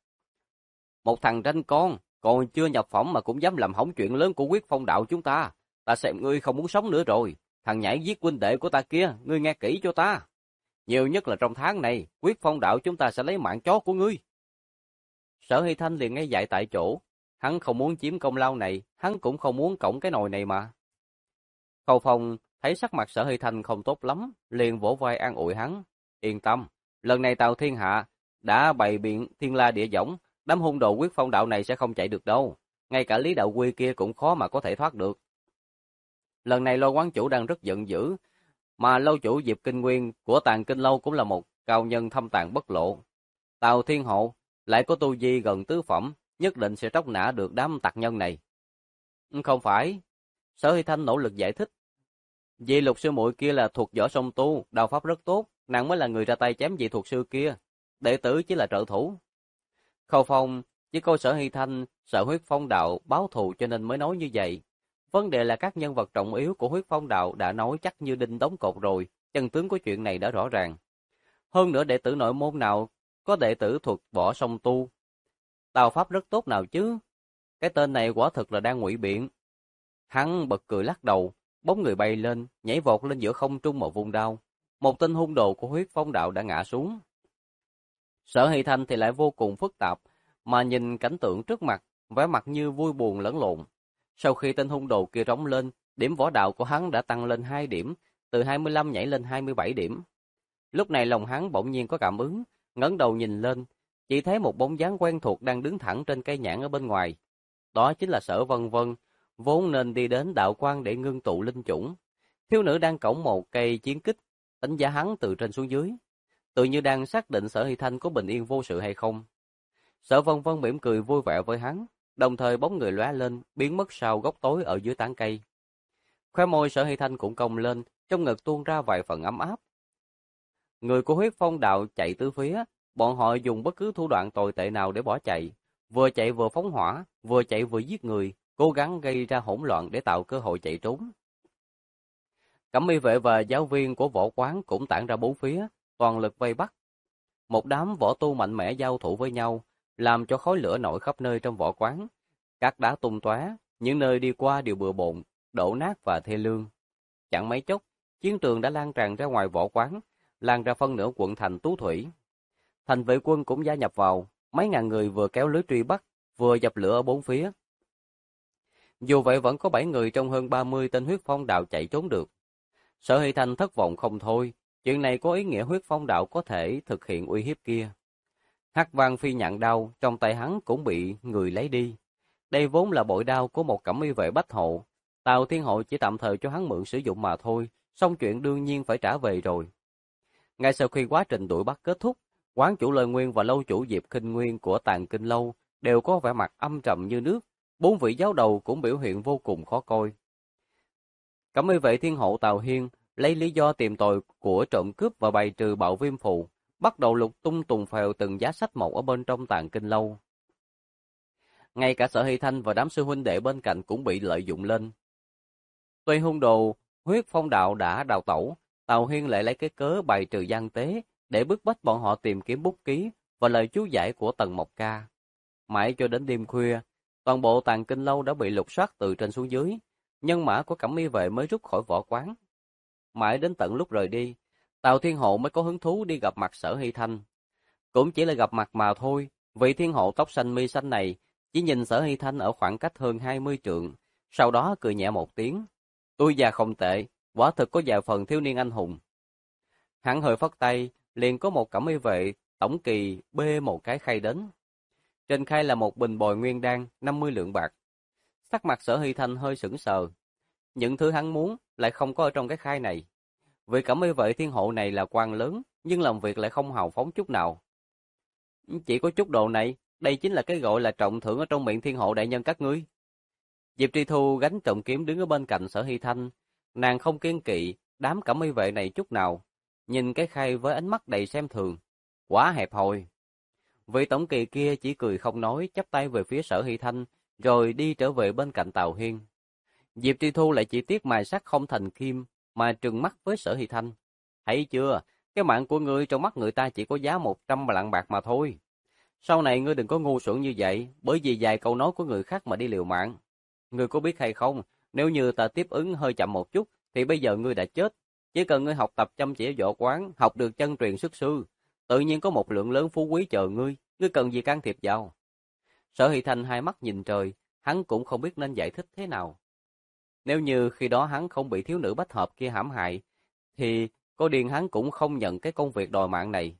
Một thằng ranh con, còn chưa nhập phẩm mà cũng dám làm hỏng chuyện lớn của Quyết Phong đạo chúng ta. Ta xem ngươi không muốn sống nữa rồi. Thằng nhảy giết huynh đệ của ta kia, ngươi nghe kỹ cho ta. Nhiều nhất là trong tháng này, Quyết Phong đạo chúng ta sẽ lấy mạng chó của ngươi. Sở Hy Thanh liền ngay dại tại chỗ. Hắn không muốn chiếm công lao này, hắn cũng không muốn cõng cái nồi này mà. Khâu Phong thấy sắc mặt Sở Hy Thanh không tốt lắm, liền vỗ vai an ủi hắn. Yên tâm, lần này Tào Thiên Hạ đã bày biện thiên la địa võng, đám hung đồ Quyết Phong đạo này sẽ không chạy được đâu. Ngay cả Lý Đạo Quy kia cũng khó mà có thể thoát được. Lần này Lôi quán chủ đang rất giận dữ, mà lâu chủ Diệp Kinh Nguyên của Tàng Kinh Lâu cũng là một cao nhân thâm tàng bất lộ. Tào Thiên Hộ lại có tu vi gần tứ phẩm, nhất định sẽ tróc nã được đám tặc nhân này. Không phải, Sở Hy Thanh nỗ lực giải thích. Vì Lục sư muội kia là thuộc võ song tu, đao pháp rất tốt, nàng mới là người ra tay chém vị thuộc sư kia, đệ tử chỉ là trợ thủ. Khâu Phong chỉ coi Sở Hy Thanh sợ Huyết Phong đạo báo thù cho nên mới nói như vậy. Vấn đề là các nhân vật trọng yếu của Huyết Phong đạo đã nói chắc như đinh đóng cột rồi, chân tướng của chuyện này đã rõ ràng. Hơn nữa đệ tử nội môn nào có đệ tử thuộc võ song tu, đao pháp rất tốt nào chứ? Cái tên này quả thực là đang ngụy biện. Hắn bật cười lắc đầu, bóng người bay lên, nhảy vọt lên giữa không trung một vùng đao. Một tên hung đồ của Huyết Phong đạo đã ngã xuống. Sở Hy Thanh thì lại vô cùng phức tạp, mà nhìn cảnh tượng trước mặt, vẻ mặt như vui buồn lẫn lộn. Sau khi tên hung đồ kia rống lên, điểm võ đạo của hắn đã tăng lên 2 điểm, từ 25 nhảy lên 27 điểm. Lúc này lòng hắn bỗng nhiên có cảm ứng, ngẩng đầu nhìn lên, chỉ thấy một bóng dáng quen thuộc đang đứng thẳng trên cây nhãn ở bên ngoài. Đó chính là Sở Vân Vân, vốn nên đi đến đạo quan để ngưng tụ linh chủng. Thiếu nữ đang cõng một cây chiến kích, đánh giá hắn từ trên xuống dưới, tự như đang xác định Sở Hy Thanh có bình yên vô sự hay không. Sở Vân Vân mỉm cười vui vẻ với hắn, đồng thời bóng người lóe lên, biến mất sau góc tối ở dưới tán cây. Khóe môi Sở Hy Thanh cũng cong lên, trong ngực tuôn ra vài phần ấm áp. Người của Huyết Phong đạo chạy tứ phía, bọn họ dùng bất cứ thủ đoạn tồi tệ nào để bỏ chạy, vừa chạy vừa phóng hỏa, vừa chạy vừa giết người, cố gắng gây ra hỗn loạn để tạo cơ hội chạy trốn. Cẩm y vệ và giáo viên của võ quán cũng tản ra bốn phía, toàn lực vây bắt. Một đám võ tu mạnh mẽ giao thủ với nhau, làm cho khói lửa nổi khắp nơi trong võ quán. Các đá tung tóe, những nơi đi qua đều bừa bộn, đổ nát và thê lương. Chẳng mấy chốc, chiến trường đã lan tràn ra ngoài võ quán, lan ra phân nửa quận thành Tú Thủy. Thành vệ quân cũng gia nhập vào, mấy ngàn người vừa kéo lưới truy bắt, vừa dập lửa ở bốn phía. Dù vậy vẫn có 7 người trong hơn 30 tên Huyết Phong đạo chạy trốn được. Sở Hy Thanh thất vọng không thôi, chuyện này có ý nghĩa Huyết Phong đạo có thể thực hiện uy hiếp kia. Hắc Văn Phi nhận đao, trong tay hắn cũng bị người lấy đi. Đây vốn là bội đao của một cẩm y vệ bách hộ. Tào Thiên Hộ chỉ tạm thời cho hắn mượn sử dụng mà thôi, xong chuyện đương nhiên phải trả về rồi. Ngay sau khi quá trình đuổi bắt kết thúc, quán chủ Lôi Nguyên và lâu chủ Diệp Khinh Nguyên của Tàng Kinh Lâu đều có vẻ mặt âm trầm như nước, bốn vị giáo đầu cũng biểu hiện vô cùng khó coi. Cẩm y vệ thiên hộ Tào Hiên lấy lý do tìm tội của trộm cướp và bày trừ bạo viêm phù, bắt đầu lục tung tùng phèo từng giá sách một ở bên trong Tàng Kinh Lâu. Ngay cả Sở Hy Thanh và đám sư huynh đệ bên cạnh cũng bị lợi dụng lên. Tuy hung đồ Huyết Phong Đạo đã đào tẩu, Tào Hiên lại lấy cái cớ bày trừ gian tế để bức bách bọn họ tìm kiếm bút ký và lời chú giải của Tần Mộc Ca. Mãi cho đến đêm khuya, toàn bộ Tàng Kinh Lâu đã bị lục soát từ trên xuống dưới, nhân mã của Cẩm y vệ mới rút khỏi võ quán. Mãi đến tận lúc rời đi, Tào Thiên Hộ mới có hứng thú đi gặp mặt Sở Hy Thanh. Cũng chỉ là gặp mặt mà thôi, vị thiên hộ tóc xanh mi xanh này chỉ nhìn Sở Hy Thanh ở khoảng cách hơn 20 trượng, sau đó cười nhẹ một tiếng. Tôi già không tệ, quả thực có vài phần thiếu niên anh hùng. Hắn hơi phất tay, liền có một cẩm y vệ tổng kỳ bê một cái khay đến. Trên khay là một bình bồi nguyên đan 50 lượng bạc. Sắc mặt Sở Hy Thanh hơi sững sờ. Những thứ hắn muốn lại không có ở trong cái khay này. Vị cẩm y vệ thiên hộ này là quan lớn, nhưng làm việc lại không hào phóng chút nào. Chỉ có chút đồ này, đây chính là cái gọi là trọng thưởng ở trong miệng thiên hộ đại nhân các ngươi. Diệp Tri Thu gánh trọng kiếm đứng ở bên cạnh Sở Hy Thanh, nàng không kiêng kỵ đám cẩm y vệ này chút nào, nhìn cái khay với ánh mắt đầy xem thường, quá hẹp hòi. Vị tổng kỳ kia chỉ cười không nói, chắp tay về phía Sở Hy Thanh, rồi đi trở về bên cạnh Tào Hiên. Diệp Tri Thu lại chỉ tiếc mài sắt không thành kim, mà trừng mắt với Sở Hy Thanh. Thấy chưa, cái mạng của ngươi trong mắt người ta chỉ có giá 100 lạng bạc mà thôi. Sau này ngươi đừng có ngu xuẩn như vậy, bởi vì vài câu nói của người khác mà đi liều mạng. Ngươi có biết hay không, nếu như ta tiếp ứng hơi chậm một chút, thì bây giờ ngươi đã chết. Chỉ cần ngươi học tập chăm chỉ võ quán, học được chân truyền xuất sư, tự nhiên có một lượng lớn phú quý chờ ngươi cần gì can thiệp vào. Sở Hy Thanh hai mắt nhìn trời, hắn cũng không biết nên giải thích thế nào. Nếu như khi đó hắn không bị thiếu nữ bách hợp kia hãm hại, thì có điên hắn cũng không nhận cái công việc đòi mạng này.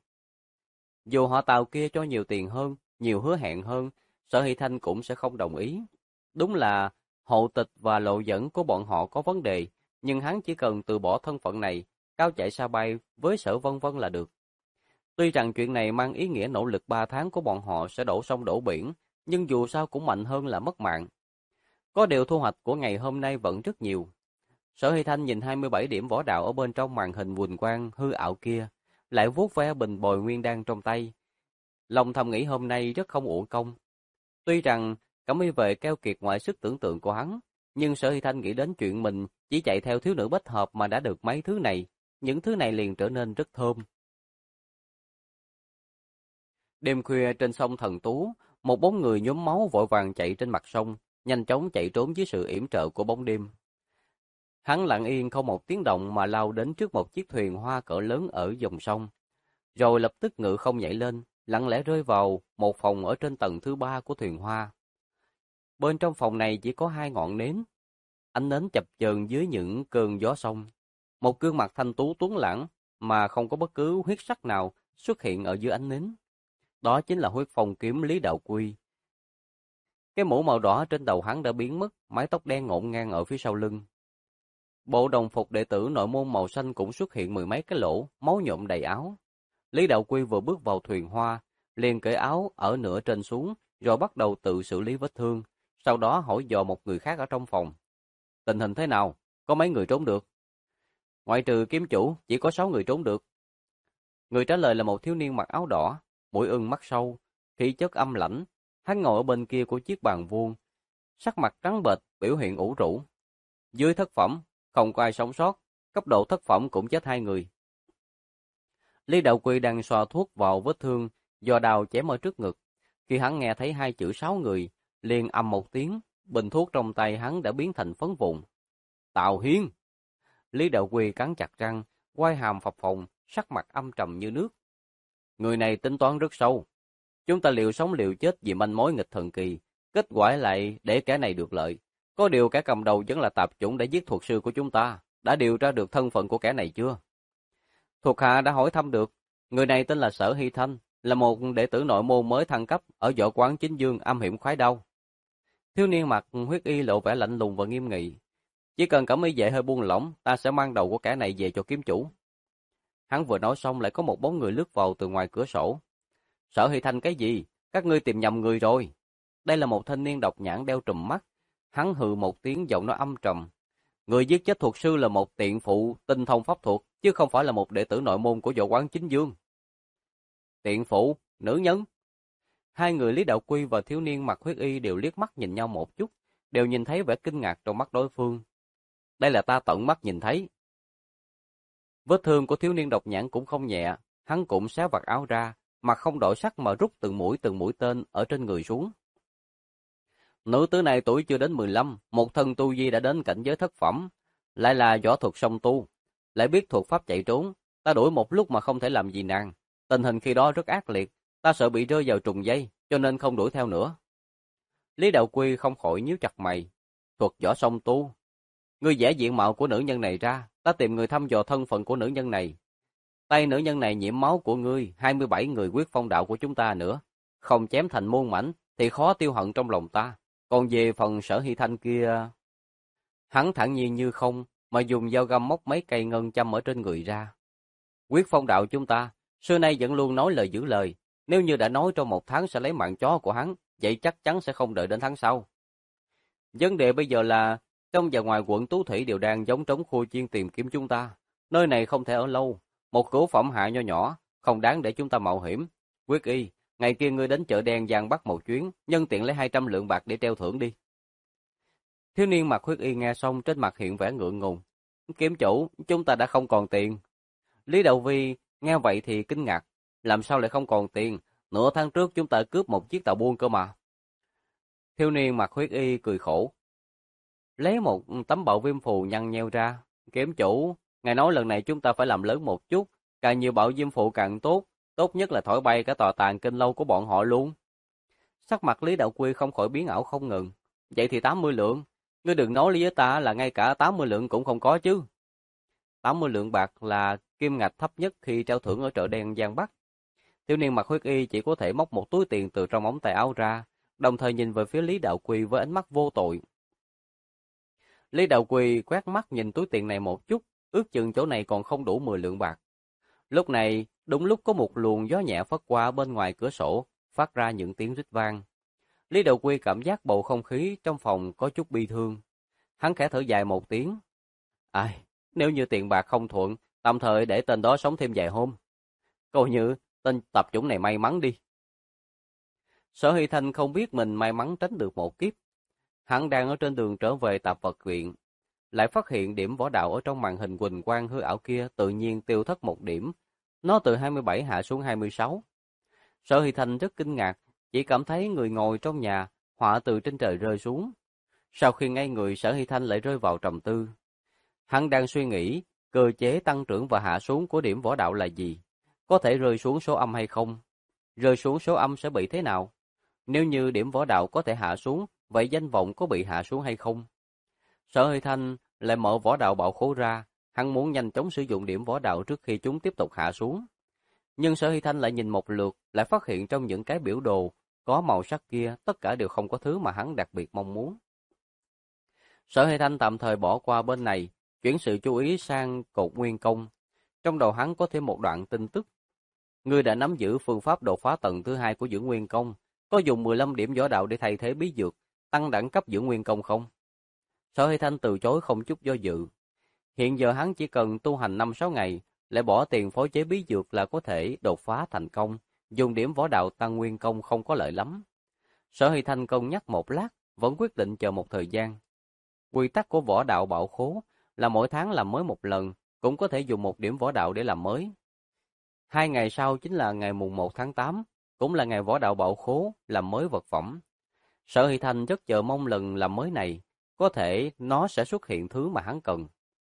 Dù họ Tào kia cho nhiều tiền hơn, nhiều hứa hẹn hơn, Sở Hy Thanh cũng sẽ không đồng ý. Đúng là hộ tịch và lộ dẫn của bọn họ có vấn đề, nhưng hắn chỉ cần từ bỏ thân phận này, cao chạy xa bay với Sở Vân Vân là được. Tuy rằng chuyện này mang ý nghĩa nỗ lực 3 tháng của bọn họ sẽ đổ sông đổ biển, nhưng dù sao cũng mạnh hơn là mất mạng. Có điều thu hoạch của ngày hôm nay vẫn rất nhiều. Sở Hy Thanh nhìn 27 điểm võ đạo ở bên trong màn hình huỳnh quang hư ảo kia, lại vuốt ve bình bồi nguyên đan trong tay. Lòng thầm nghĩ hôm nay rất không uổng công. Tuy rằng cẩm y vệ keo kiệt ngoài sức tưởng tượng của hắn, nhưng Sở Hy Thanh nghĩ đến chuyện mình chỉ chạy theo thiếu nữ bách hợp mà đã được mấy thứ này, những thứ này liền trở nên rất thơm. Đêm khuya trên sông Thần Tú, một bóng người nhuốm máu vội vàng chạy trên mặt sông, nhanh chóng chạy trốn dưới sự yểm trợ của bóng đêm. Hắn lặng yên không một tiếng động mà lao đến trước một chiếc thuyền hoa cỡ lớn ở dòng sông, rồi lập tức ngự không nhảy lên, lặng lẽ rơi vào một phòng ở trên tầng thứ 3 của thuyền hoa. Bên trong phòng này chỉ có 2 ngọn nến, ánh nến chập chờn dưới những cơn gió sông. Một gương mặt thanh tú tuấn lãng mà không có bất cứ huyết sắc nào xuất hiện ở dưới ánh nến. Đó chính là Huyết Phong kiếm Lý Đạo Quy. Cái mũ màu đỏ trên đầu hắn đã biến mất, mái tóc đen ngổn ngang ở phía sau lưng. Bộ đồng phục đệ tử nội môn màu xanh cũng xuất hiện mười mấy cái lỗ, máu nhuộm đầy áo. Lý Đạo Quy vừa bước vào thuyền hoa, liền cởi áo ở nửa trên xuống, rồi bắt đầu tự xử lý vết thương, sau đó hỏi dò một người khác ở trong phòng. Tình hình thế nào? Có mấy người trốn được? Ngoại trừ kiếm chủ, chỉ có 6 người trốn được. Người trả lời là một thiếu niên mặc áo đỏ, mũi ưng mắt sâu, khí chất âm lãnh. Hắn ngồi ở bên kia của chiếc bàn vuông, sắc mặt trắng bệch, biểu hiện ủ rũ. Dưới thất phẩm, không có ai sống sót, cấp độ thất phẩm cũng chết 2 người. Lý Đạo Quy đang xoa thuốc vào vết thương do đào chém ở trước ngực. Khi hắn nghe thấy 2 chữ 6 người, liền ầm một tiếng, bình thuốc trong tay hắn đã biến thành phấn vụn. Tào Hiên! Lý Đạo Quy cắn chặt răng, quai hàm phập phồng, sắc mặt âm trầm như nước. Người này tính toán rất sâu. Chúng ta liều sống liều chết vì manh mối nghịch thần kỳ, kết quả lại để kẻ này được lợi. Có điều kẻ cầm đầu vẫn là tạp chủng đã giết thuật sư của chúng ta, đã điều ra được thân phận của kẻ này chưa? Thuộc hạ đã hỏi thăm được, người này tên là Sở Hy Thanh, là một đệ tử nội môn mới thăng cấp ở võ quán Chính Dương âm hiểm khoái đau. Thiếu niên mặc huyết y lộ vẻ lạnh lùng và nghiêm nghị. Chỉ cần cẩm y vệ hơi buông lỏng, ta sẽ mang đầu của kẻ này về cho kiếm chủ. Hắn vừa nói xong lại có một bóng người lướt vào từ ngoài cửa sổ. Sở Hy Thanh cái gì? Các ngươi tìm nhầm người rồi. Đây là một thanh niên độc nhãn đeo trùm mắt. Hắn hừ một tiếng, giọng nói âm trầm. Người giết chết thuật sư là một tiện phụ tinh thông pháp thuật, chứ không phải là một đệ tử nội môn của Võ Quán Chính Dương. Tiện phụ, nữ nhân. Hai người Lý Đạo Quy và thiếu niên mặc huyết y đều liếc mắt nhìn nhau một chút, đều nhìn thấy vẻ kinh ngạc trong mắt đối phương. Đây là ta tận mắt nhìn thấy. Vết thương của thiếu niên độc nhãn cũng không nhẹ, hắn cũng xé vạt áo ra, mặt không đổi sắc mà rút từng mũi tên ở trên người xuống. Nữ tử này tuổi chưa đến 15, một thân tu vi đã đến cảnh giới thất phẩm, lại là võ thuật song tu, lại biết thuật pháp chạy trốn, ta đuổi một lúc mà không thể làm gì nàng. Tình hình khi đó rất ác liệt, ta sợ bị rơi vào trùng dây, cho nên không đuổi theo nữa. Lý Đạo Quy không khỏi nhíu chặt mày. Thuật võ song tu. Ngươi vẽ diện mạo của nữ nhân này ra, ta tìm người thăm dò thân phận của nữ nhân này. Tay nữ nhân này nhiễm máu của ngươi, 27 người quyết phong đạo của chúng ta nữa. Không chém thành muôn mảnh, thì khó tiêu hận trong lòng ta. Còn về phần Sở Hy Thanh kia... Hắn thản nhiên như không, mà dùng dao găm móc mấy cây ngân châm ở trên người ra. Quyết phong đạo chúng ta, xưa nay vẫn luôn nói lời giữ lời. Nếu như đã nói trong 1 tháng sẽ lấy mạng chó của hắn, vậy chắc chắn sẽ không đợi đến tháng sau. Vấn đề bây giờ là, trong và ngoài quận Tú Thủy đều đang giống trống khua chiên tìm kiếm chúng ta. Nơi này không thể ở lâu, một cửu phẩm hạ nho nhỏ, không đáng để chúng ta mạo hiểm. Quyết y, ngày kia ngươi đến chợ đen Giang Bắc một chuyến, nhân tiện lấy 200 lượng bạc để treo thưởng đi. Thiếu niên mặc huyết y nghe xong trên mặt hiện vẻ ngượng ngùng. Kiếm chủ, chúng ta đã không còn tiền. Lý Đạo Vi nghe vậy thì kinh ngạc. Làm sao lại không còn tiền? Nửa tháng trước chúng ta cướp một chiếc tàu buôn cơ mà. Thiếu niên mặc huyết y cười khổ. Lấy một tấm bạo viêm phù nhăn nheo ra. Kiếm chủ, ngài nói lần này chúng ta phải làm lớn một chút. Càng nhiều bạo viêm phù càng tốt. Tốt nhất là thổi bay cả tòa tàn kinh lâu của bọn họ luôn. Sắc mặt Lý Đạo Quy không khỏi biến ảo không ngừng. Vậy thì 80 lượng. Ngươi đừng nói với ta là ngay cả 80 lượng cũng không có chứ. 80 lượng bạc là kim ngạch thấp nhất khi trao thưởng ở chợ đen Giang Bắc. Thiếu niên mặc huyết y chỉ có thể móc một túi tiền từ trong ống tay áo ra, đồng thời nhìn về phía Lý Đạo Quy với ánh mắt vô tội. Lý Đạo Quy quét mắt nhìn túi tiền này một chút, ước chừng chỗ này còn không đủ 10 lượng bạc. Lúc này, đúng lúc có một luồng gió nhẹ phất qua bên ngoài cửa sổ, phát ra những tiếng rít vang. Lý Đạo Quy cảm giác bầu không khí trong phòng có chút bi thương. Hắn khẽ thở dài một tiếng. Ai, nếu như tiền bạc không thuận, tạm thời để tên đó sống thêm vài hôm. Coi như tên tập chủng này may mắn đi. Sở Hy Thanh không biết mình may mắn tránh được một kiếp. Hắn đang ở trên đường trở về tạp vật viện, lại phát hiện điểm võ đạo ở trong màn hình huỳnh quang hư ảo kia tự nhiên tiêu thất một điểm. Nó từ 27 hạ xuống 26. Sở Hy Thanh rất kinh ngạc, chỉ cảm thấy người ngồi trong nhà, họa từ trên trời rơi xuống. Sau khi ngay người, Sở Hy Thanh lại rơi vào trầm tư. Hắn đang suy nghĩ, cơ chế tăng trưởng và hạ xuống của điểm võ đạo là gì? Có thể rơi xuống số âm hay không? Rơi xuống số âm sẽ bị thế nào? Nếu như điểm võ đạo có thể hạ xuống, vậy danh vọng có bị hạ xuống hay không? Sở Hơi Thanh lại mở võ đạo bảo khố ra, hắn muốn nhanh chóng sử dụng điểm võ đạo trước khi chúng tiếp tục hạ xuống. Nhưng Sở Hy Thanh lại nhìn một lượt, lại phát hiện trong những cái biểu đồ có màu sắc kia, tất cả đều không có thứ mà hắn đặc biệt mong muốn. Sở Hy Thanh tạm thời bỏ qua bên này, chuyển sự chú ý sang cột nguyên công. Trong đầu hắn có thêm một đoạn tin tức. Ngươi đã nắm giữ phương pháp đột phá tầng thứ 2 của dưỡng nguyên công, có dùng 15 điểm võ đạo để thay thế bí dược, tăng đẳng cấp dưỡng nguyên công không? Sở Hy Thanh từ chối không chút do dự. Hiện giờ hắn chỉ cần tu hành 5-6 ngày, lại bỏ tiền phối chế bí dược là có thể đột phá thành công, dùng điểm võ đạo tăng nguyên công không có lợi lắm. Sở Hy Thanh cân nhắc một lát, vẫn quyết định chờ một thời gian. Quy tắc của võ đạo bảo khố là mỗi tháng làm mới một lần, cũng có thể dùng một điểm võ đạo để làm mới. 2 ngày sau chính là ngày mùng 1 tháng 8, cũng là ngày võ đạo bảo khố làm mới vật phẩm. Sở Hy Thanh rất chờ mong lần làm mới này, có thể nó sẽ xuất hiện thứ mà hắn cần.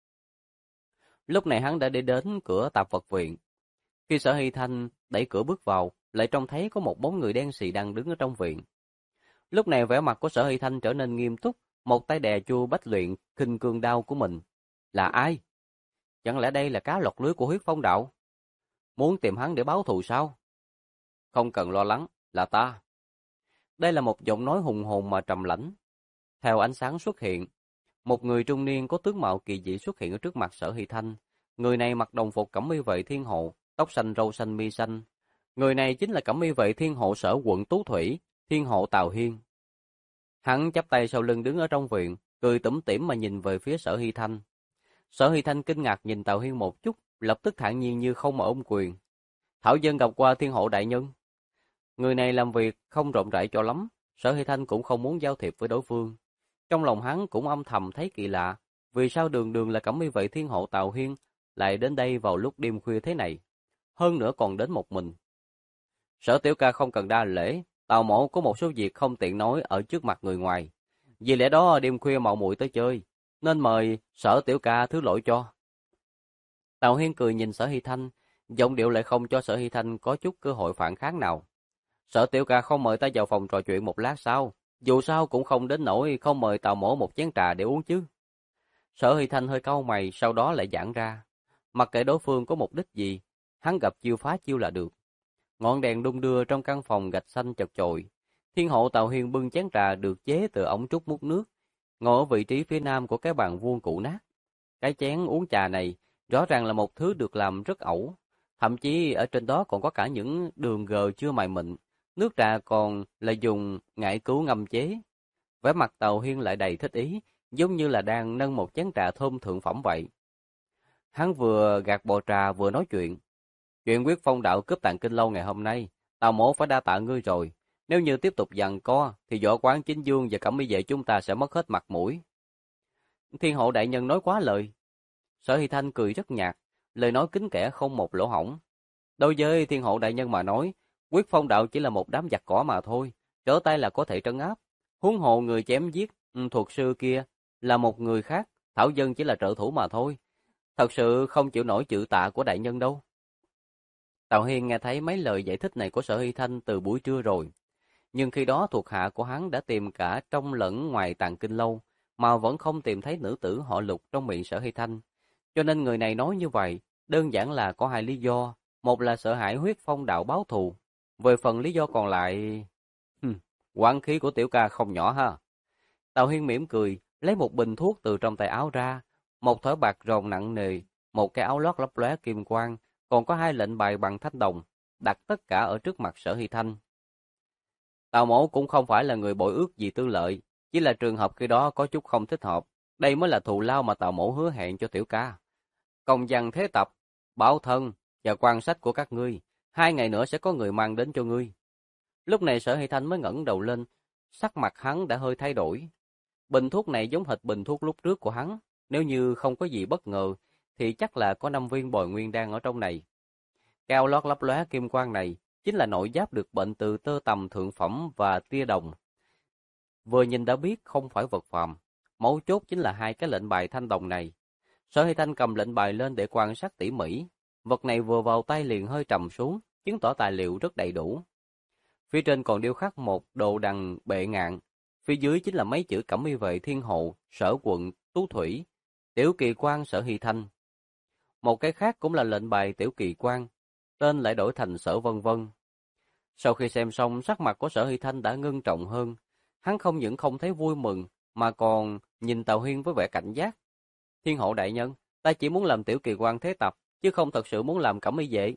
Lúc này hắn đã đi đến cửa tạp vật viện. Khi Sở Hy Thanh đẩy cửa bước vào, lại trông thấy có một bóng người đen xì đang đứng ở trong viện. Lúc này vẻ mặt của Sở Hy Thanh trở nên nghiêm túc, một tay đè chu bách luyện khinh cương đao của mình. Là ai? Chẳng lẽ đây là cá lọt lưới của huyết phong đạo? Muốn tìm hắn để báo thù sao? Không cần lo lắng, là ta. Đây là một giọng nói hùng hồn mà trầm lãnh. Theo ánh sáng xuất hiện, một người trung niên có tướng mạo kỳ dị xuất hiện ở trước mặt Sở Hy Thanh, Người này mặc đồng phục cẩm y vệ thiên hộ, tóc xanh râu xanh mi xanh. Người này chính là cẩm y vệ thiên hộ sở quận Tú Thủy, thiên hộ Tào Hiên. Hắn chắp tay sau lưng đứng ở trong viện, cười tủm tỉm mà nhìn về phía Sở Hy Thanh. Sở Hy Thanh kinh ngạc nhìn Tào Hiên một chút, lập tức thản nhiên như không mà ôm quyền. Thảo dân gặp qua thiên hộ đại nhân. Người này làm việc không rộng rãi cho lắm, Sở Hy Thanh cũng không muốn giao thiệp với đối phương. Trong lòng hắn cũng âm thầm thấy kỳ lạ, vì sao đường đường là cẩm y vệ thiên hộ Tào Hiên lại đến đây vào lúc đêm khuya thế này, hơn nữa còn đến một mình. Sở tiểu ca không cần đa lễ, Tào mỗ có một số việc không tiện nói ở trước mặt người ngoài. Vì lẽ đó đêm khuya mạo muội tới chơi, nên mời Sở tiểu ca thứ lỗi cho. Tào Hiên cười nhìn Sở Hy Thanh, giọng điệu lại không cho Sở Hy Thanh có chút cơ hội phản kháng nào. Sở tiểu ca không mời ta vào phòng trò chuyện một lát sao? Dù sao cũng không đến nỗi không mời Tào mỗ một chén trà để uống chứ. Sở Hy Thanh hơi cau mày, sau đó lại giãn ra. Mặc kệ đối phương có mục đích gì, hắn gặp chiêu phá chiêu là được. Ngọn đèn đung đưa trong căn phòng gạch xanh chật chội. Thiên hộ Tào Hiên bưng chén trà được chế từ ống trúc múc nước, ngồi ở vị trí phía nam của cái bàn vuông cũ nát. Cái chén uống trà này rõ ràng là một thứ được làm rất ẩu, thậm chí ở trên đó còn có cả những đường gờ chưa mài mịn. Nước trà còn là dùng ngải cứu ngâm chế. Vẻ mặt Tào Hiên lại đầy thích ý, giống như là đang nâng một chén trà thơm thượng phẩm vậy. Hắn vừa gạt bò trà vừa nói chuyện. Chuyện quyết phong đạo cướp Tạng Kinh Lâu ngày hôm nay, Tào mỗ phải đa tạ ngươi rồi. Nếu như tiếp tục giằng co, thì võ quán Chính Dương và Cẩm Y vệ chúng ta sẽ mất hết mặt mũi. Thiên hộ đại nhân nói quá lời. Sở Hy Thanh cười rất nhạt, lời nói kín kẽ không một lỗ hổng. Đối với thiên hộ đại nhân mà nói, quyết phong đạo chỉ là một đám giặc cỏ mà thôi, trở tay là có thể trấn áp. Huống hộ người chém giết thuật sư kia là một người khác, Thảo dân chỉ là trợ thủ mà thôi. Thật sự không chịu nổi chữ tạ của đại nhân đâu. Tào Hiên nghe thấy mấy lời giải thích này của Sở Hy Thanh từ buổi trưa rồi, nhưng khi đó thuộc hạ của hắn đã tìm cả trong lẫn ngoài Tạng Kinh Lâu, mà vẫn không tìm thấy nữ tử họ Lục trong miệng Sở Hy Thanh. Cho nên người này nói như vậy, đơn giản là có hai lý do, một là sợ hãi huyết phong đạo báo thù, về phần lý do còn lại... Quán khí của tiểu ca không nhỏ ha. Tào Hiên mỉm cười, lấy một bình thuốc từ trong tay áo ra, một thỏi bạc rồng nặng nề, một cái áo lót lấp lóe kim quang, còn có hai lệnh bài bằng thanh đồng, đặt tất cả ở trước mặt Sở Hy Thanh. Tào mỗ cũng không phải là người bội ước gì tư lợi, chỉ là trường hợp khi đó có chút không thích hợp. Đây mới là thù lao mà Tào mỗ hứa hẹn cho tiểu ca. Công văn thế tập, bảo thân và quan sách của các ngươi, 2 ngày nữa sẽ có người mang đến cho ngươi. Lúc này Sở Hy Thanh mới ngẩng đầu lên, sắc mặt hắn đã hơi thay đổi. Bình thuốc này giống hệt bình thuốc lúc trước của hắn, nếu như không có gì bất ngờ, thì chắc là có 5 viên bồi nguyên đan ở trong này. Cao lót lấp lóe kim quang này chính là nội giáp được bệnh từ tơ tằm thượng phẩm và tia đồng. Vừa nhìn đã biết không phải vật phàm, mấu chốt chính là hai cái lệnh bài thanh đồng này. Sở Hy Thanh cầm lệnh bài lên để quan sát tỉ mỉ, vật này vừa vào tay liền hơi trầm xuống, chứng tỏ tài liệu rất đầy đủ. Phía trên còn điêu khắc một đồ đằng bệ ngạn, phía dưới chính là mấy chữ Cẩm Y vệ thiên hộ, Sở quận Tú Thủy, Tiểu Kỳ quan Sở Hy Thanh. Một cái khác cũng là lệnh bài Tiểu Kỳ quan, tên lại đổi thành Sở Vân Vân. Sau khi xem xong, sắc mặt của Sở Hy Thanh đã ngưng trọng hơn, hắn không những không thấy vui mừng, mà còn nhìn Tào Hiên với vẻ cảnh giác. Thiên hộ đại nhân, ta chỉ muốn làm Tiểu Kỳ quan thế tập, chứ không thật sự muốn làm Cẩm Y vệ.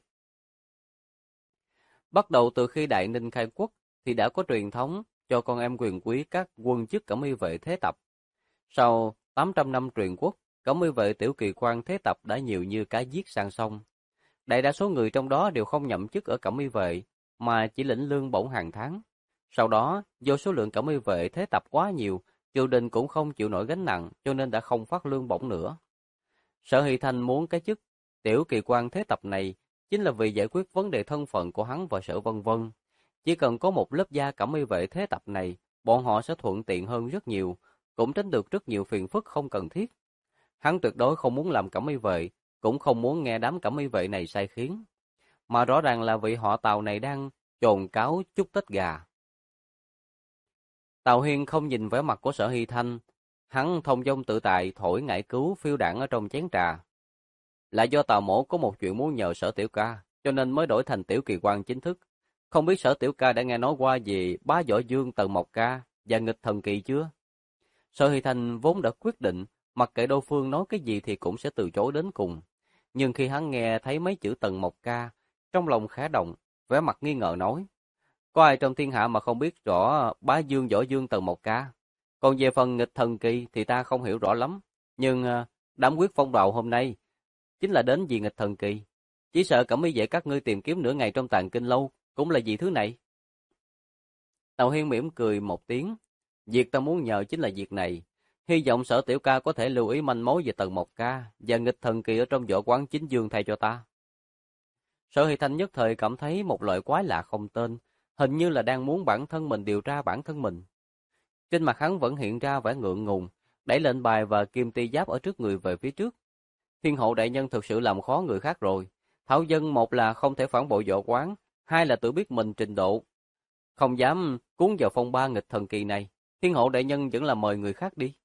Bắt đầu từ khi Đại Ninh khai quốc, thì đã có truyền thống cho con em quyền quý các quân chức Cẩm Y vệ thế tập. Sau 800 năm truyền quốc, Cẩm Y vệ Tiểu Kỳ quan thế tập đã nhiều như cá giết sang sông. Đại đa số người trong đó đều không nhậm chức ở Cẩm Y vệ, mà chỉ lĩnh lương bổng hàng tháng. Sau đó, do số lượng Cẩm Y vệ thế tập quá nhiều, triều đình cũng không chịu nổi gánh nặng, cho nên đã không phát lương bổng nữa. Sở Hy Thanh muốn cái chức Tiểu Kỳ quan thế tập này chính là vì giải quyết vấn đề thân phận của hắn và Sở Vân Vân. Chỉ cần có một lớp gia Cẩm Y vệ thế tập này, bọn họ sẽ thuận tiện hơn rất nhiều, cũng tránh được rất nhiều phiền phức không cần thiết. Hắn tuyệt đối không muốn làm Cẩm Y vệ, cũng không muốn nghe đám Cẩm Y vệ này sai khiến. Mà rõ ràng là vị họ Tào này đang chồn cáo chúc Tết gà. Tào Hiên không nhìn vẻ mặt của Sở Hy Thanh, hắn thông dong tự tại thổi ngải cứu phiêu đãng ở trong chén trà. Là do Tào mỗ có một chuyện muốn nhờ Sở tiểu ca, cho nên mới đổi thành Tiểu Kỳ quan chính thức. Không biết Sở tiểu ca đã nghe nói qua về Bá Võ Dương Tần Mộc Ca và Nghịch Thần Kỳ chưa? Sở Hy Thanh vốn đã quyết định, mặc kệ đối phương nói cái gì thì cũng sẽ từ chối đến cùng. Nhưng khi hắn nghe thấy mấy chữ Tần Mộc Ca, trong lòng khẽ động, vẻ mặt nghi ngờ nói: có ai trong thiên hạ mà không biết rõ bá dương võ dương Tần Mộc Ca? Còn về phần nghịch thần kỳ thì ta không hiểu rõ lắm. Nhưng đám quyết phong đạo hôm nay chính là đến vì nghịch thần kỳ. Chỉ sợ Cẩm Y Vệ các ngươi tìm kiếm nửa ngày trong tàng kinh lâu cũng là vì thứ này. Tào Hiên mỉm cười một tiếng. Việc ta muốn nhờ chính là việc này. Hy vọng Sở tiểu ca có thể lưu ý manh mối về Tần Mộc Ca và nghịch thần kỳ ở trong võ quán chính dương thay cho ta. Sở Hy Thanh nhất thời cảm thấy một loại quái lạ không tên, hình như là đang muốn bản thân mình điều tra bản thân mình. Trên mặt hắn vẫn hiện ra vẻ ngượng ngùng, đẩy lệnh bài và kim ti giáp ở trước người về phía trước. Thiên hộ đại nhân thực sự làm khó người khác rồi. Thảo dân một là không thể phản bội võ quán, hai là tự biết mình trình độ, không dám cuốn vào phong ba nghịch thần kỳ này. Thiên hộ đại nhân vẫn là mời người khác đi.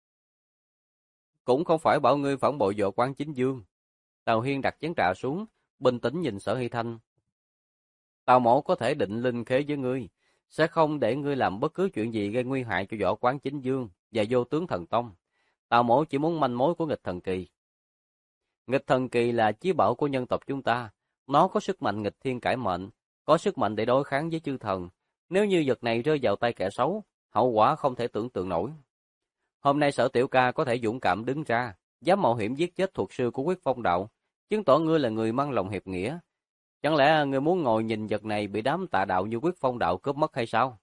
Cũng không phải bảo ngươi phản bội võ quán chính dương. Tào Hiên đặt chén trà xuống, bình tĩnh nhìn Sở Hy Thanh. Tào mổ có thể định linh khế với ngươi, sẽ không để ngươi làm bất cứ chuyện gì gây nguy hại cho võ quán chính dương và vô tướng thần tông. Tào mổ chỉ muốn manh mối của nghịch thần kỳ. Nghịch thần kỳ là chí bảo của nhân tộc chúng ta, nó có sức mạnh nghịch thiên cải mệnh, có sức mạnh để đối kháng với chư thần. Nếu như vật này rơi vào tay kẻ xấu, hậu quả không thể tưởng tượng nổi. Hôm nay Sở tiểu ca có thể dũng cảm đứng ra, dám mạo hiểm giết chết thuật sư của Quyết Phong đạo, chứng tỏ ngươi là người mang lòng hiệp nghĩa. Chẳng lẽ ngươi muốn ngồi nhìn vật này bị đám tà đạo như Quyết Phong đạo cướp mất hay sao?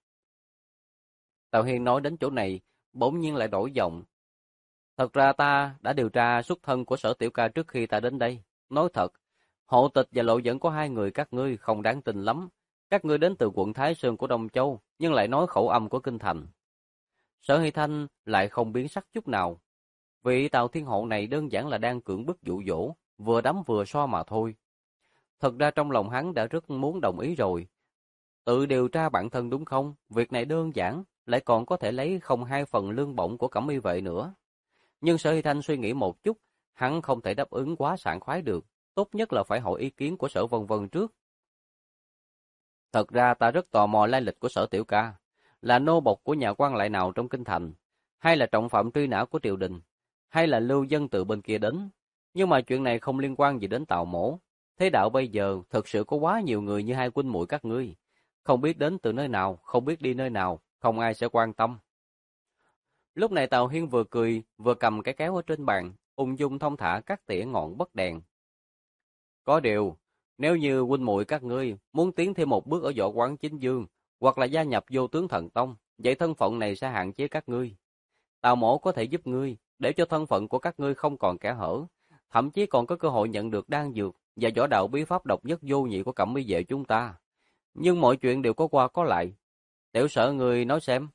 Tào Hiên nói đến chỗ này, bỗng nhiên lại đổi giọng. Thật ra ta đã điều tra xuất thân của Sở tiểu ca trước khi ta đến đây. Nói thật, hộ tịch và lộ dẫn của hai người các ngươi không đáng tin lắm. Các ngươi đến từ quận Thái Sơn của Đông Châu, nhưng lại nói khẩu âm của kinh thành. Sở Hy Thanh lại không biến sắc chút nào. Vị Tào Thiên Hộ này đơn giản là đang cưỡng bức dụ dỗ, vừa đấm vừa so mà thôi. Thật ra trong lòng hắn đã rất muốn đồng ý rồi. Tự điều tra bản thân đúng không? Việc này đơn giản, lại còn có thể lấy không hai phần lương bổng của Cẩm Y vệ nữa. Nhưng Sở Hy Thanh suy nghĩ một chút, hắn không thể đáp ứng quá sảng khoái được. Tốt nhất là phải hỏi ý kiến của Sở Vân Vân trước. Thật ra ta rất tò mò lai lịch của Sở tiểu ca. Là nô bộc của nhà quan lại nào trong kinh thành? Hay là trọng phạm truy nã của triều đình? Hay là lưu dân từ bên kia đến? Nhưng mà chuyện này không liên quan gì đến Tào mổ. Thế đạo bây giờ thực sự có quá nhiều người như hai huynh muội các ngươi. Không biết đến từ nơi nào, không biết đi nơi nào, không ai sẽ quan tâm. Lúc này Tào Hiên vừa cười, vừa cầm cái kéo ở trên bàn, ung dung thong thả cắt tỉa ngọn bất đèn. Có điều, nếu như huynh muội các ngươi muốn tiến thêm một bước ở võ quán chính dương, hoặc là gia nhập vô tướng thần tông, vậy thân phận này sẽ hạn chế các ngươi. Tào mổ có thể giúp ngươi, để cho thân phận của các ngươi không còn kẽ hở, thậm chí còn có cơ hội nhận được đan dược và võ đạo bí pháp độc nhất vô nhị của Cẩm Y vệ chúng ta. Nhưng mọi chuyện đều có qua có lại. Tiểu Sở ngươi nói xem.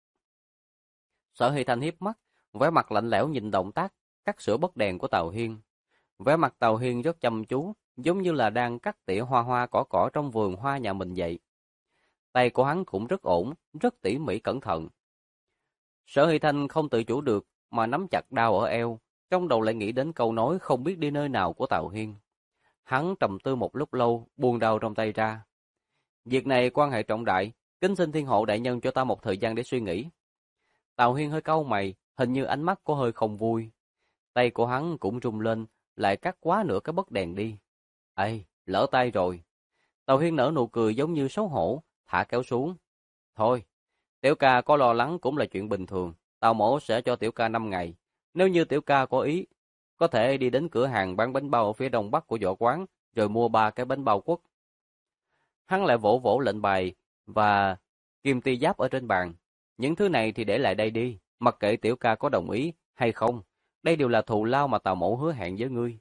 Sở Hy Thanh hiếp mắt, vẻ mặt lạnh lẽo nhìn động tác cắt sữa bất đèn của Tào Hiên. Vẻ mặt Tào Hiên rất chăm chú, giống như là đang cắt tỉa hoa hoa cỏ cỏ trong vườn hoa nhà mình vậy. Tay của hắn cũng rất ổn, rất tỉ mỉ cẩn thận. Sở Hy Thanh không tự chủ được mà nắm chặt đao ở eo, trong đầu lại nghĩ đến câu nói không biết đi nơi nào của Tào Hiên. Hắn trầm tư một lúc lâu, buông đao trong tay ra. Việc này quan hệ trọng đại, kính xin Thiên hộ đại nhân cho ta một thời gian để suy nghĩ. Tào Hiên hơi cau mày, hình như ánh mắt có hơi không vui. Tay của hắn cũng rung lên, lại cắt quá nửa cái bất đèn đi. Ê, lỡ tay rồi. Tào Hiên nở nụ cười giống như xấu hổ, thả kéo xuống. Thôi, tiểu ca có lo lắng cũng là chuyện bình thường. Tào mổ sẽ cho tiểu ca 5 ngày. Nếu như tiểu ca có ý, có thể đi đến cửa hàng bán bánh bao ở phía đông bắc của võ quán, rồi mua 3 cái bánh bao quất. Hắn lại vỗ vỗ lệnh bài và kim ti giáp ở trên bàn. Những thứ này thì để lại đây đi, mặc kệ tiểu ca có đồng ý hay không. Đây đều là thù lao mà Tào mổ hứa hẹn với ngươi.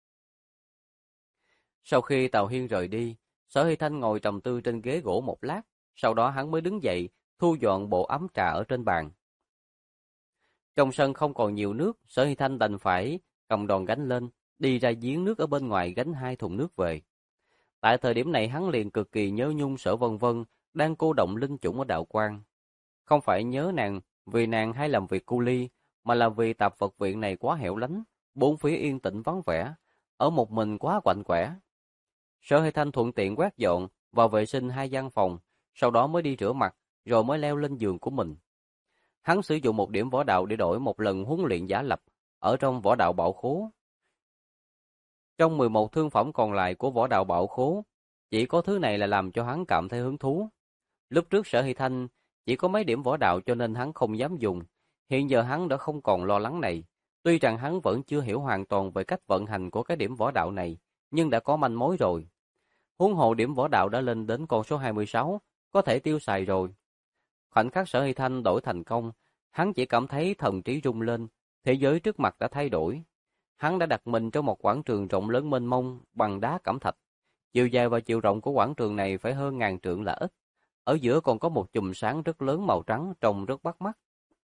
Sau khi Tào Hiên rời đi, Sở Hy Thanh ngồi trầm tư trên ghế gỗ một lát, sau đó hắn mới đứng dậy, thu dọn bộ ấm trà ở trên bàn. Trong sân không còn nhiều nước, Sở Hy Thanh đành phải cầm đòn gánh lên, đi ra giếng nước ở bên ngoài gánh 2 thùng nước về. Tại thời điểm này hắn liền cực kỳ nhớ nhung Sở Vân Vân, đang cô động linh chủng ở đạo quan. Không phải nhớ nàng vì nàng hay làm việc cu ly, mà là vì tạp vật viện này quá hẻo lánh, bốn phía yên tĩnh vắng vẻ, ở một mình quá quạnh quẻ. Sở Hy Thanh thuận tiện quét dọn và vệ sinh 2 gian phòng, sau đó mới đi rửa mặt, rồi mới leo lên giường của mình. Hắn sử dụng một điểm võ đạo để đổi một lần huấn luyện giả lập ở trong võ đạo bảo khố. Trong 11 thương phẩm còn lại của võ đạo Bảo Khố, chỉ có thứ này là làm cho hắn cảm thấy hứng thú. Lúc trước Sở Hy Thanh chỉ có mấy điểm võ đạo cho nên hắn không dám dùng, hiện giờ hắn đã không còn lo lắng này. Tuy rằng hắn vẫn chưa hiểu hoàn toàn về cách vận hành của cái điểm võ đạo này, nhưng đã có manh mối rồi. Huống hồ điểm võ đạo đã lên đến con số 26, có thể tiêu xài rồi. Khoảnh khắc Sở Hy Thanh đổi thành công, hắn chỉ cảm thấy thần trí rung lên, thế giới trước mặt đã thay đổi. Hắn đã đặt mình trong một quảng trường rộng lớn mênh mông bằng đá cẩm thạch. Chiều dài và chiều rộng của quảng trường này phải hơn 1000 trượng là ít. Ở giữa còn có một chùm sáng rất lớn màu trắng trông rất bắt mắt.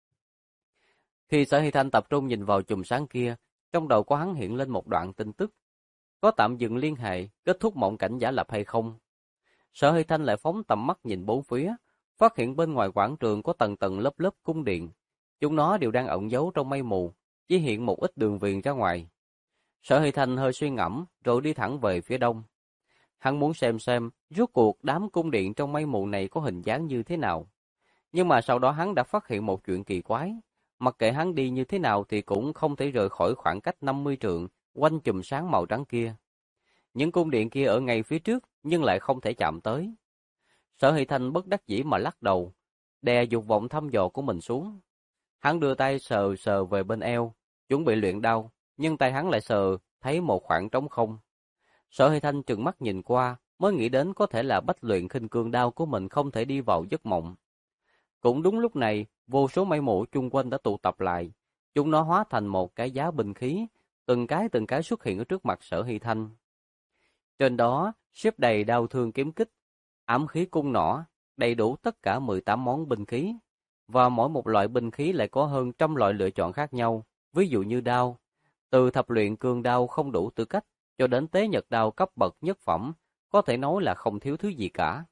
Khi Sở Hy Thanh tập trung nhìn vào chùm sáng kia, trong đầu của hắn hiện lên một đoạn tin tức. Có tạm dừng liên hệ, kết thúc mộng cảnh giả lập hay không? Sở Hy Thanh lại phóng tầm mắt nhìn bốn phía, phát hiện bên ngoài quảng trường có tầng tầng lớp lớp cung điện. Chúng nó đều đang ẩn giấu trong mây mù, chỉ hiện một ít đường viền ra ngoài. Sở Hy Thanh hơi suy ngẫm rồi đi thẳng về phía đông. Hắn muốn xem rốt cuộc đám cung điện trong mây mù này có hình dáng như thế nào. Nhưng mà sau đó hắn đã phát hiện một chuyện kỳ quái. Mặc kệ hắn đi như thế nào thì cũng không thể rời khỏi khoảng cách 50 trượng quanh chùm sáng màu trắng kia. Những cung điện kia ở ngay phía trước nhưng lại không thể chạm tới. Sở Hy Thanh bất đắc dĩ mà lắc đầu, đè dục vọng thăm dò của mình xuống. Hắn đưa tay sờ sờ về bên eo, chuẩn bị luyện đao, nhưng tay hắn lại sờ thấy một khoảng trống không. Sở Hy Thanh trừng mắt nhìn qua, mới nghĩ đến có thể là bách luyện khinh cương đao của mình không thể đi vào giấc mộng. Cũng đúng lúc này, vô số mây mù chung quanh đã tụ tập lại, chúng nó hóa thành một cái giá binh khí, từng cái xuất hiện ở trước mặt Sở Hy Thanh. Trên đó xếp đầy đao thương kiếm kích, ám khí cung nỏ, đầy đủ tất cả 18 món binh khí, và mỗi một loại binh khí lại có hơn trăm loại lựa chọn khác nhau, ví dụ như đao, từ thập luyện cương đao không đủ tư cách cho đến tế nhật đao cấp bậc nhất phẩm, có thể nói là không thiếu thứ gì cả.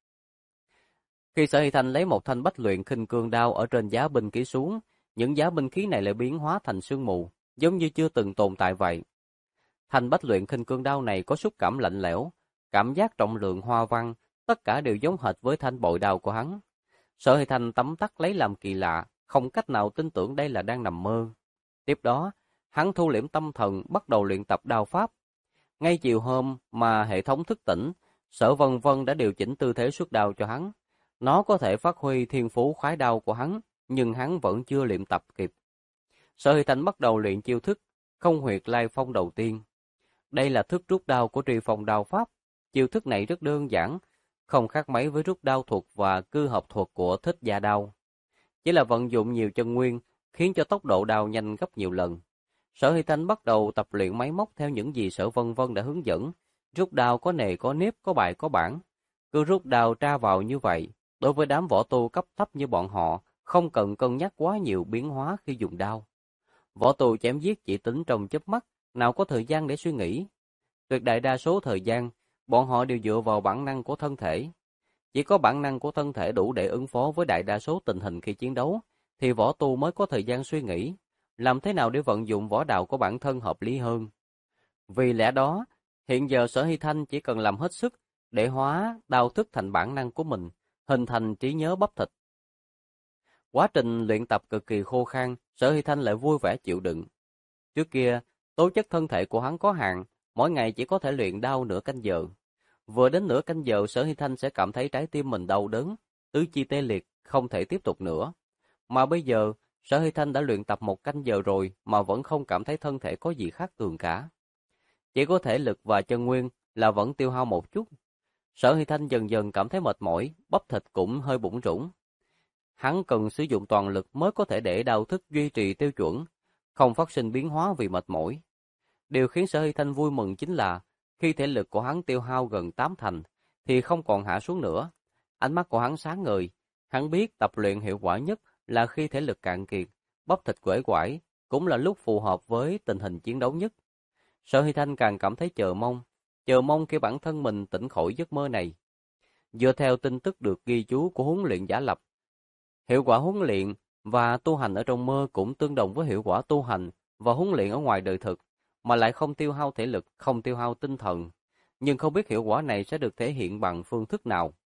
Khi Sở Hy Thanh lấy một thanh bách luyện khinh cương đao ở trên giá binh khí xuống, những giá binh khí này lại biến hóa thành sương mù, giống như chưa từng tồn tại vậy. Thanh bách luyện khinh cương đao này có xúc cảm lạnh lẽo, cảm giác trọng lượng hoa văn, tất cả đều giống hệt với thanh bội đao của hắn. Sở Hy Thanh tấm tắc lấy làm kỳ lạ, không cách nào tin tưởng đây là đang nằm mơ. Tiếp đó, hắn thu liễm tâm thần bắt đầu luyện tập đao pháp. Ngay chiều hôm mà hệ thống thức tỉnh, Sở Vân Vân đã điều chỉnh tư thế xuất đao cho hắn. Nó có thể phát huy thiên phú khoái đao của hắn, nhưng hắn vẫn chưa luyện tập kịp. Sở Hy Thanh bắt đầu luyện chiêu thức Không Huyệt Lai Phong đầu tiên. Đây là thức rút đao của Tri Phong đao pháp. Chiêu thức này rất đơn giản, không khác mấy với rút đao thuật và cư hợp thuật của Thích Gia đao. Chỉ là vận dụng nhiều chân nguyên, khiến cho tốc độ đao nhanh gấp nhiều lần. Sở Hy Thanh bắt đầu tập luyện máy móc theo những gì Sở Vân Vân đã hướng dẫn. Rút đao có nề có nếp, có bài có bản. Cứ rút đao tra vào như vậy, đối với đám võ tu cấp thấp như bọn họ, không cần cân nhắc quá nhiều biến hóa khi dùng đao. Võ tu chém giết chỉ tính trong chớp mắt, nào có thời gian để suy nghĩ. Tuyệt đại đa số thời gian, bọn họ đều dựa vào bản năng của thân thể. Chỉ có bản năng của thân thể đủ để ứng phó với đại đa số tình hình khi chiến đấu, thì võ tu mới có thời gian suy nghĩ, làm thế nào để vận dụng võ đạo của bản thân hợp lý hơn. Vì lẽ đó, hiện giờ Sở Hy Thanh chỉ cần làm hết sức để hóa đao thức thành bản năng của mình, hình thành trí nhớ bắp thịt. Quá trình luyện tập cực kỳ khô khan, Sở Hy Thanh lại vui vẻ chịu đựng. Trước kia, tố chất thân thể của hắn có hạn, mỗi ngày chỉ có thể luyện đao nửa canh giờ. Vừa đến nửa canh giờ, Sở Hy Thanh sẽ cảm thấy trái tim mình đau đớn, tứ chi tê liệt, không thể tiếp tục nữa. Mà bây giờ, Sở Hy Thanh đã luyện tập 1 canh giờ rồi mà vẫn không cảm thấy thân thể có gì khác thường cả. Chỉ có thể lực và chân nguyên là vẫn tiêu hao một chút. Sở Hy Thanh dần dần cảm thấy mệt mỏi, bắp thịt cũng hơi bủn rủn. Hắn cần sử dụng toàn lực mới có thể để đao thức duy trì tiêu chuẩn, không phát sinh biến hóa vì mệt mỏi. Điều khiến Sở Hy Thanh vui mừng chính là khi thể lực của hắn tiêu hao gần 8 thành thì không còn hạ xuống nữa. Ánh mắt của hắn sáng ngời, hắn biết tập luyện hiệu quả nhất là khi thể lực cạn kiệt, bắp thịt uể oải, cũng là lúc phù hợp với tình hình chiến đấu nhất. Sở Hy Thanh càng cảm thấy chờ mong khi bản thân mình tỉnh khỏi giấc mơ này. Dựa theo tin tức được ghi chú của huấn luyện giả lập, hiệu quả huấn luyện và tu hành ở trong mơ cũng tương đồng với hiệu quả tu hành và huấn luyện ở ngoài đời thực, mà lại không tiêu hao thể lực, không tiêu hao tinh thần. Nhưng không biết hiệu quả này sẽ được thể hiện bằng phương thức nào.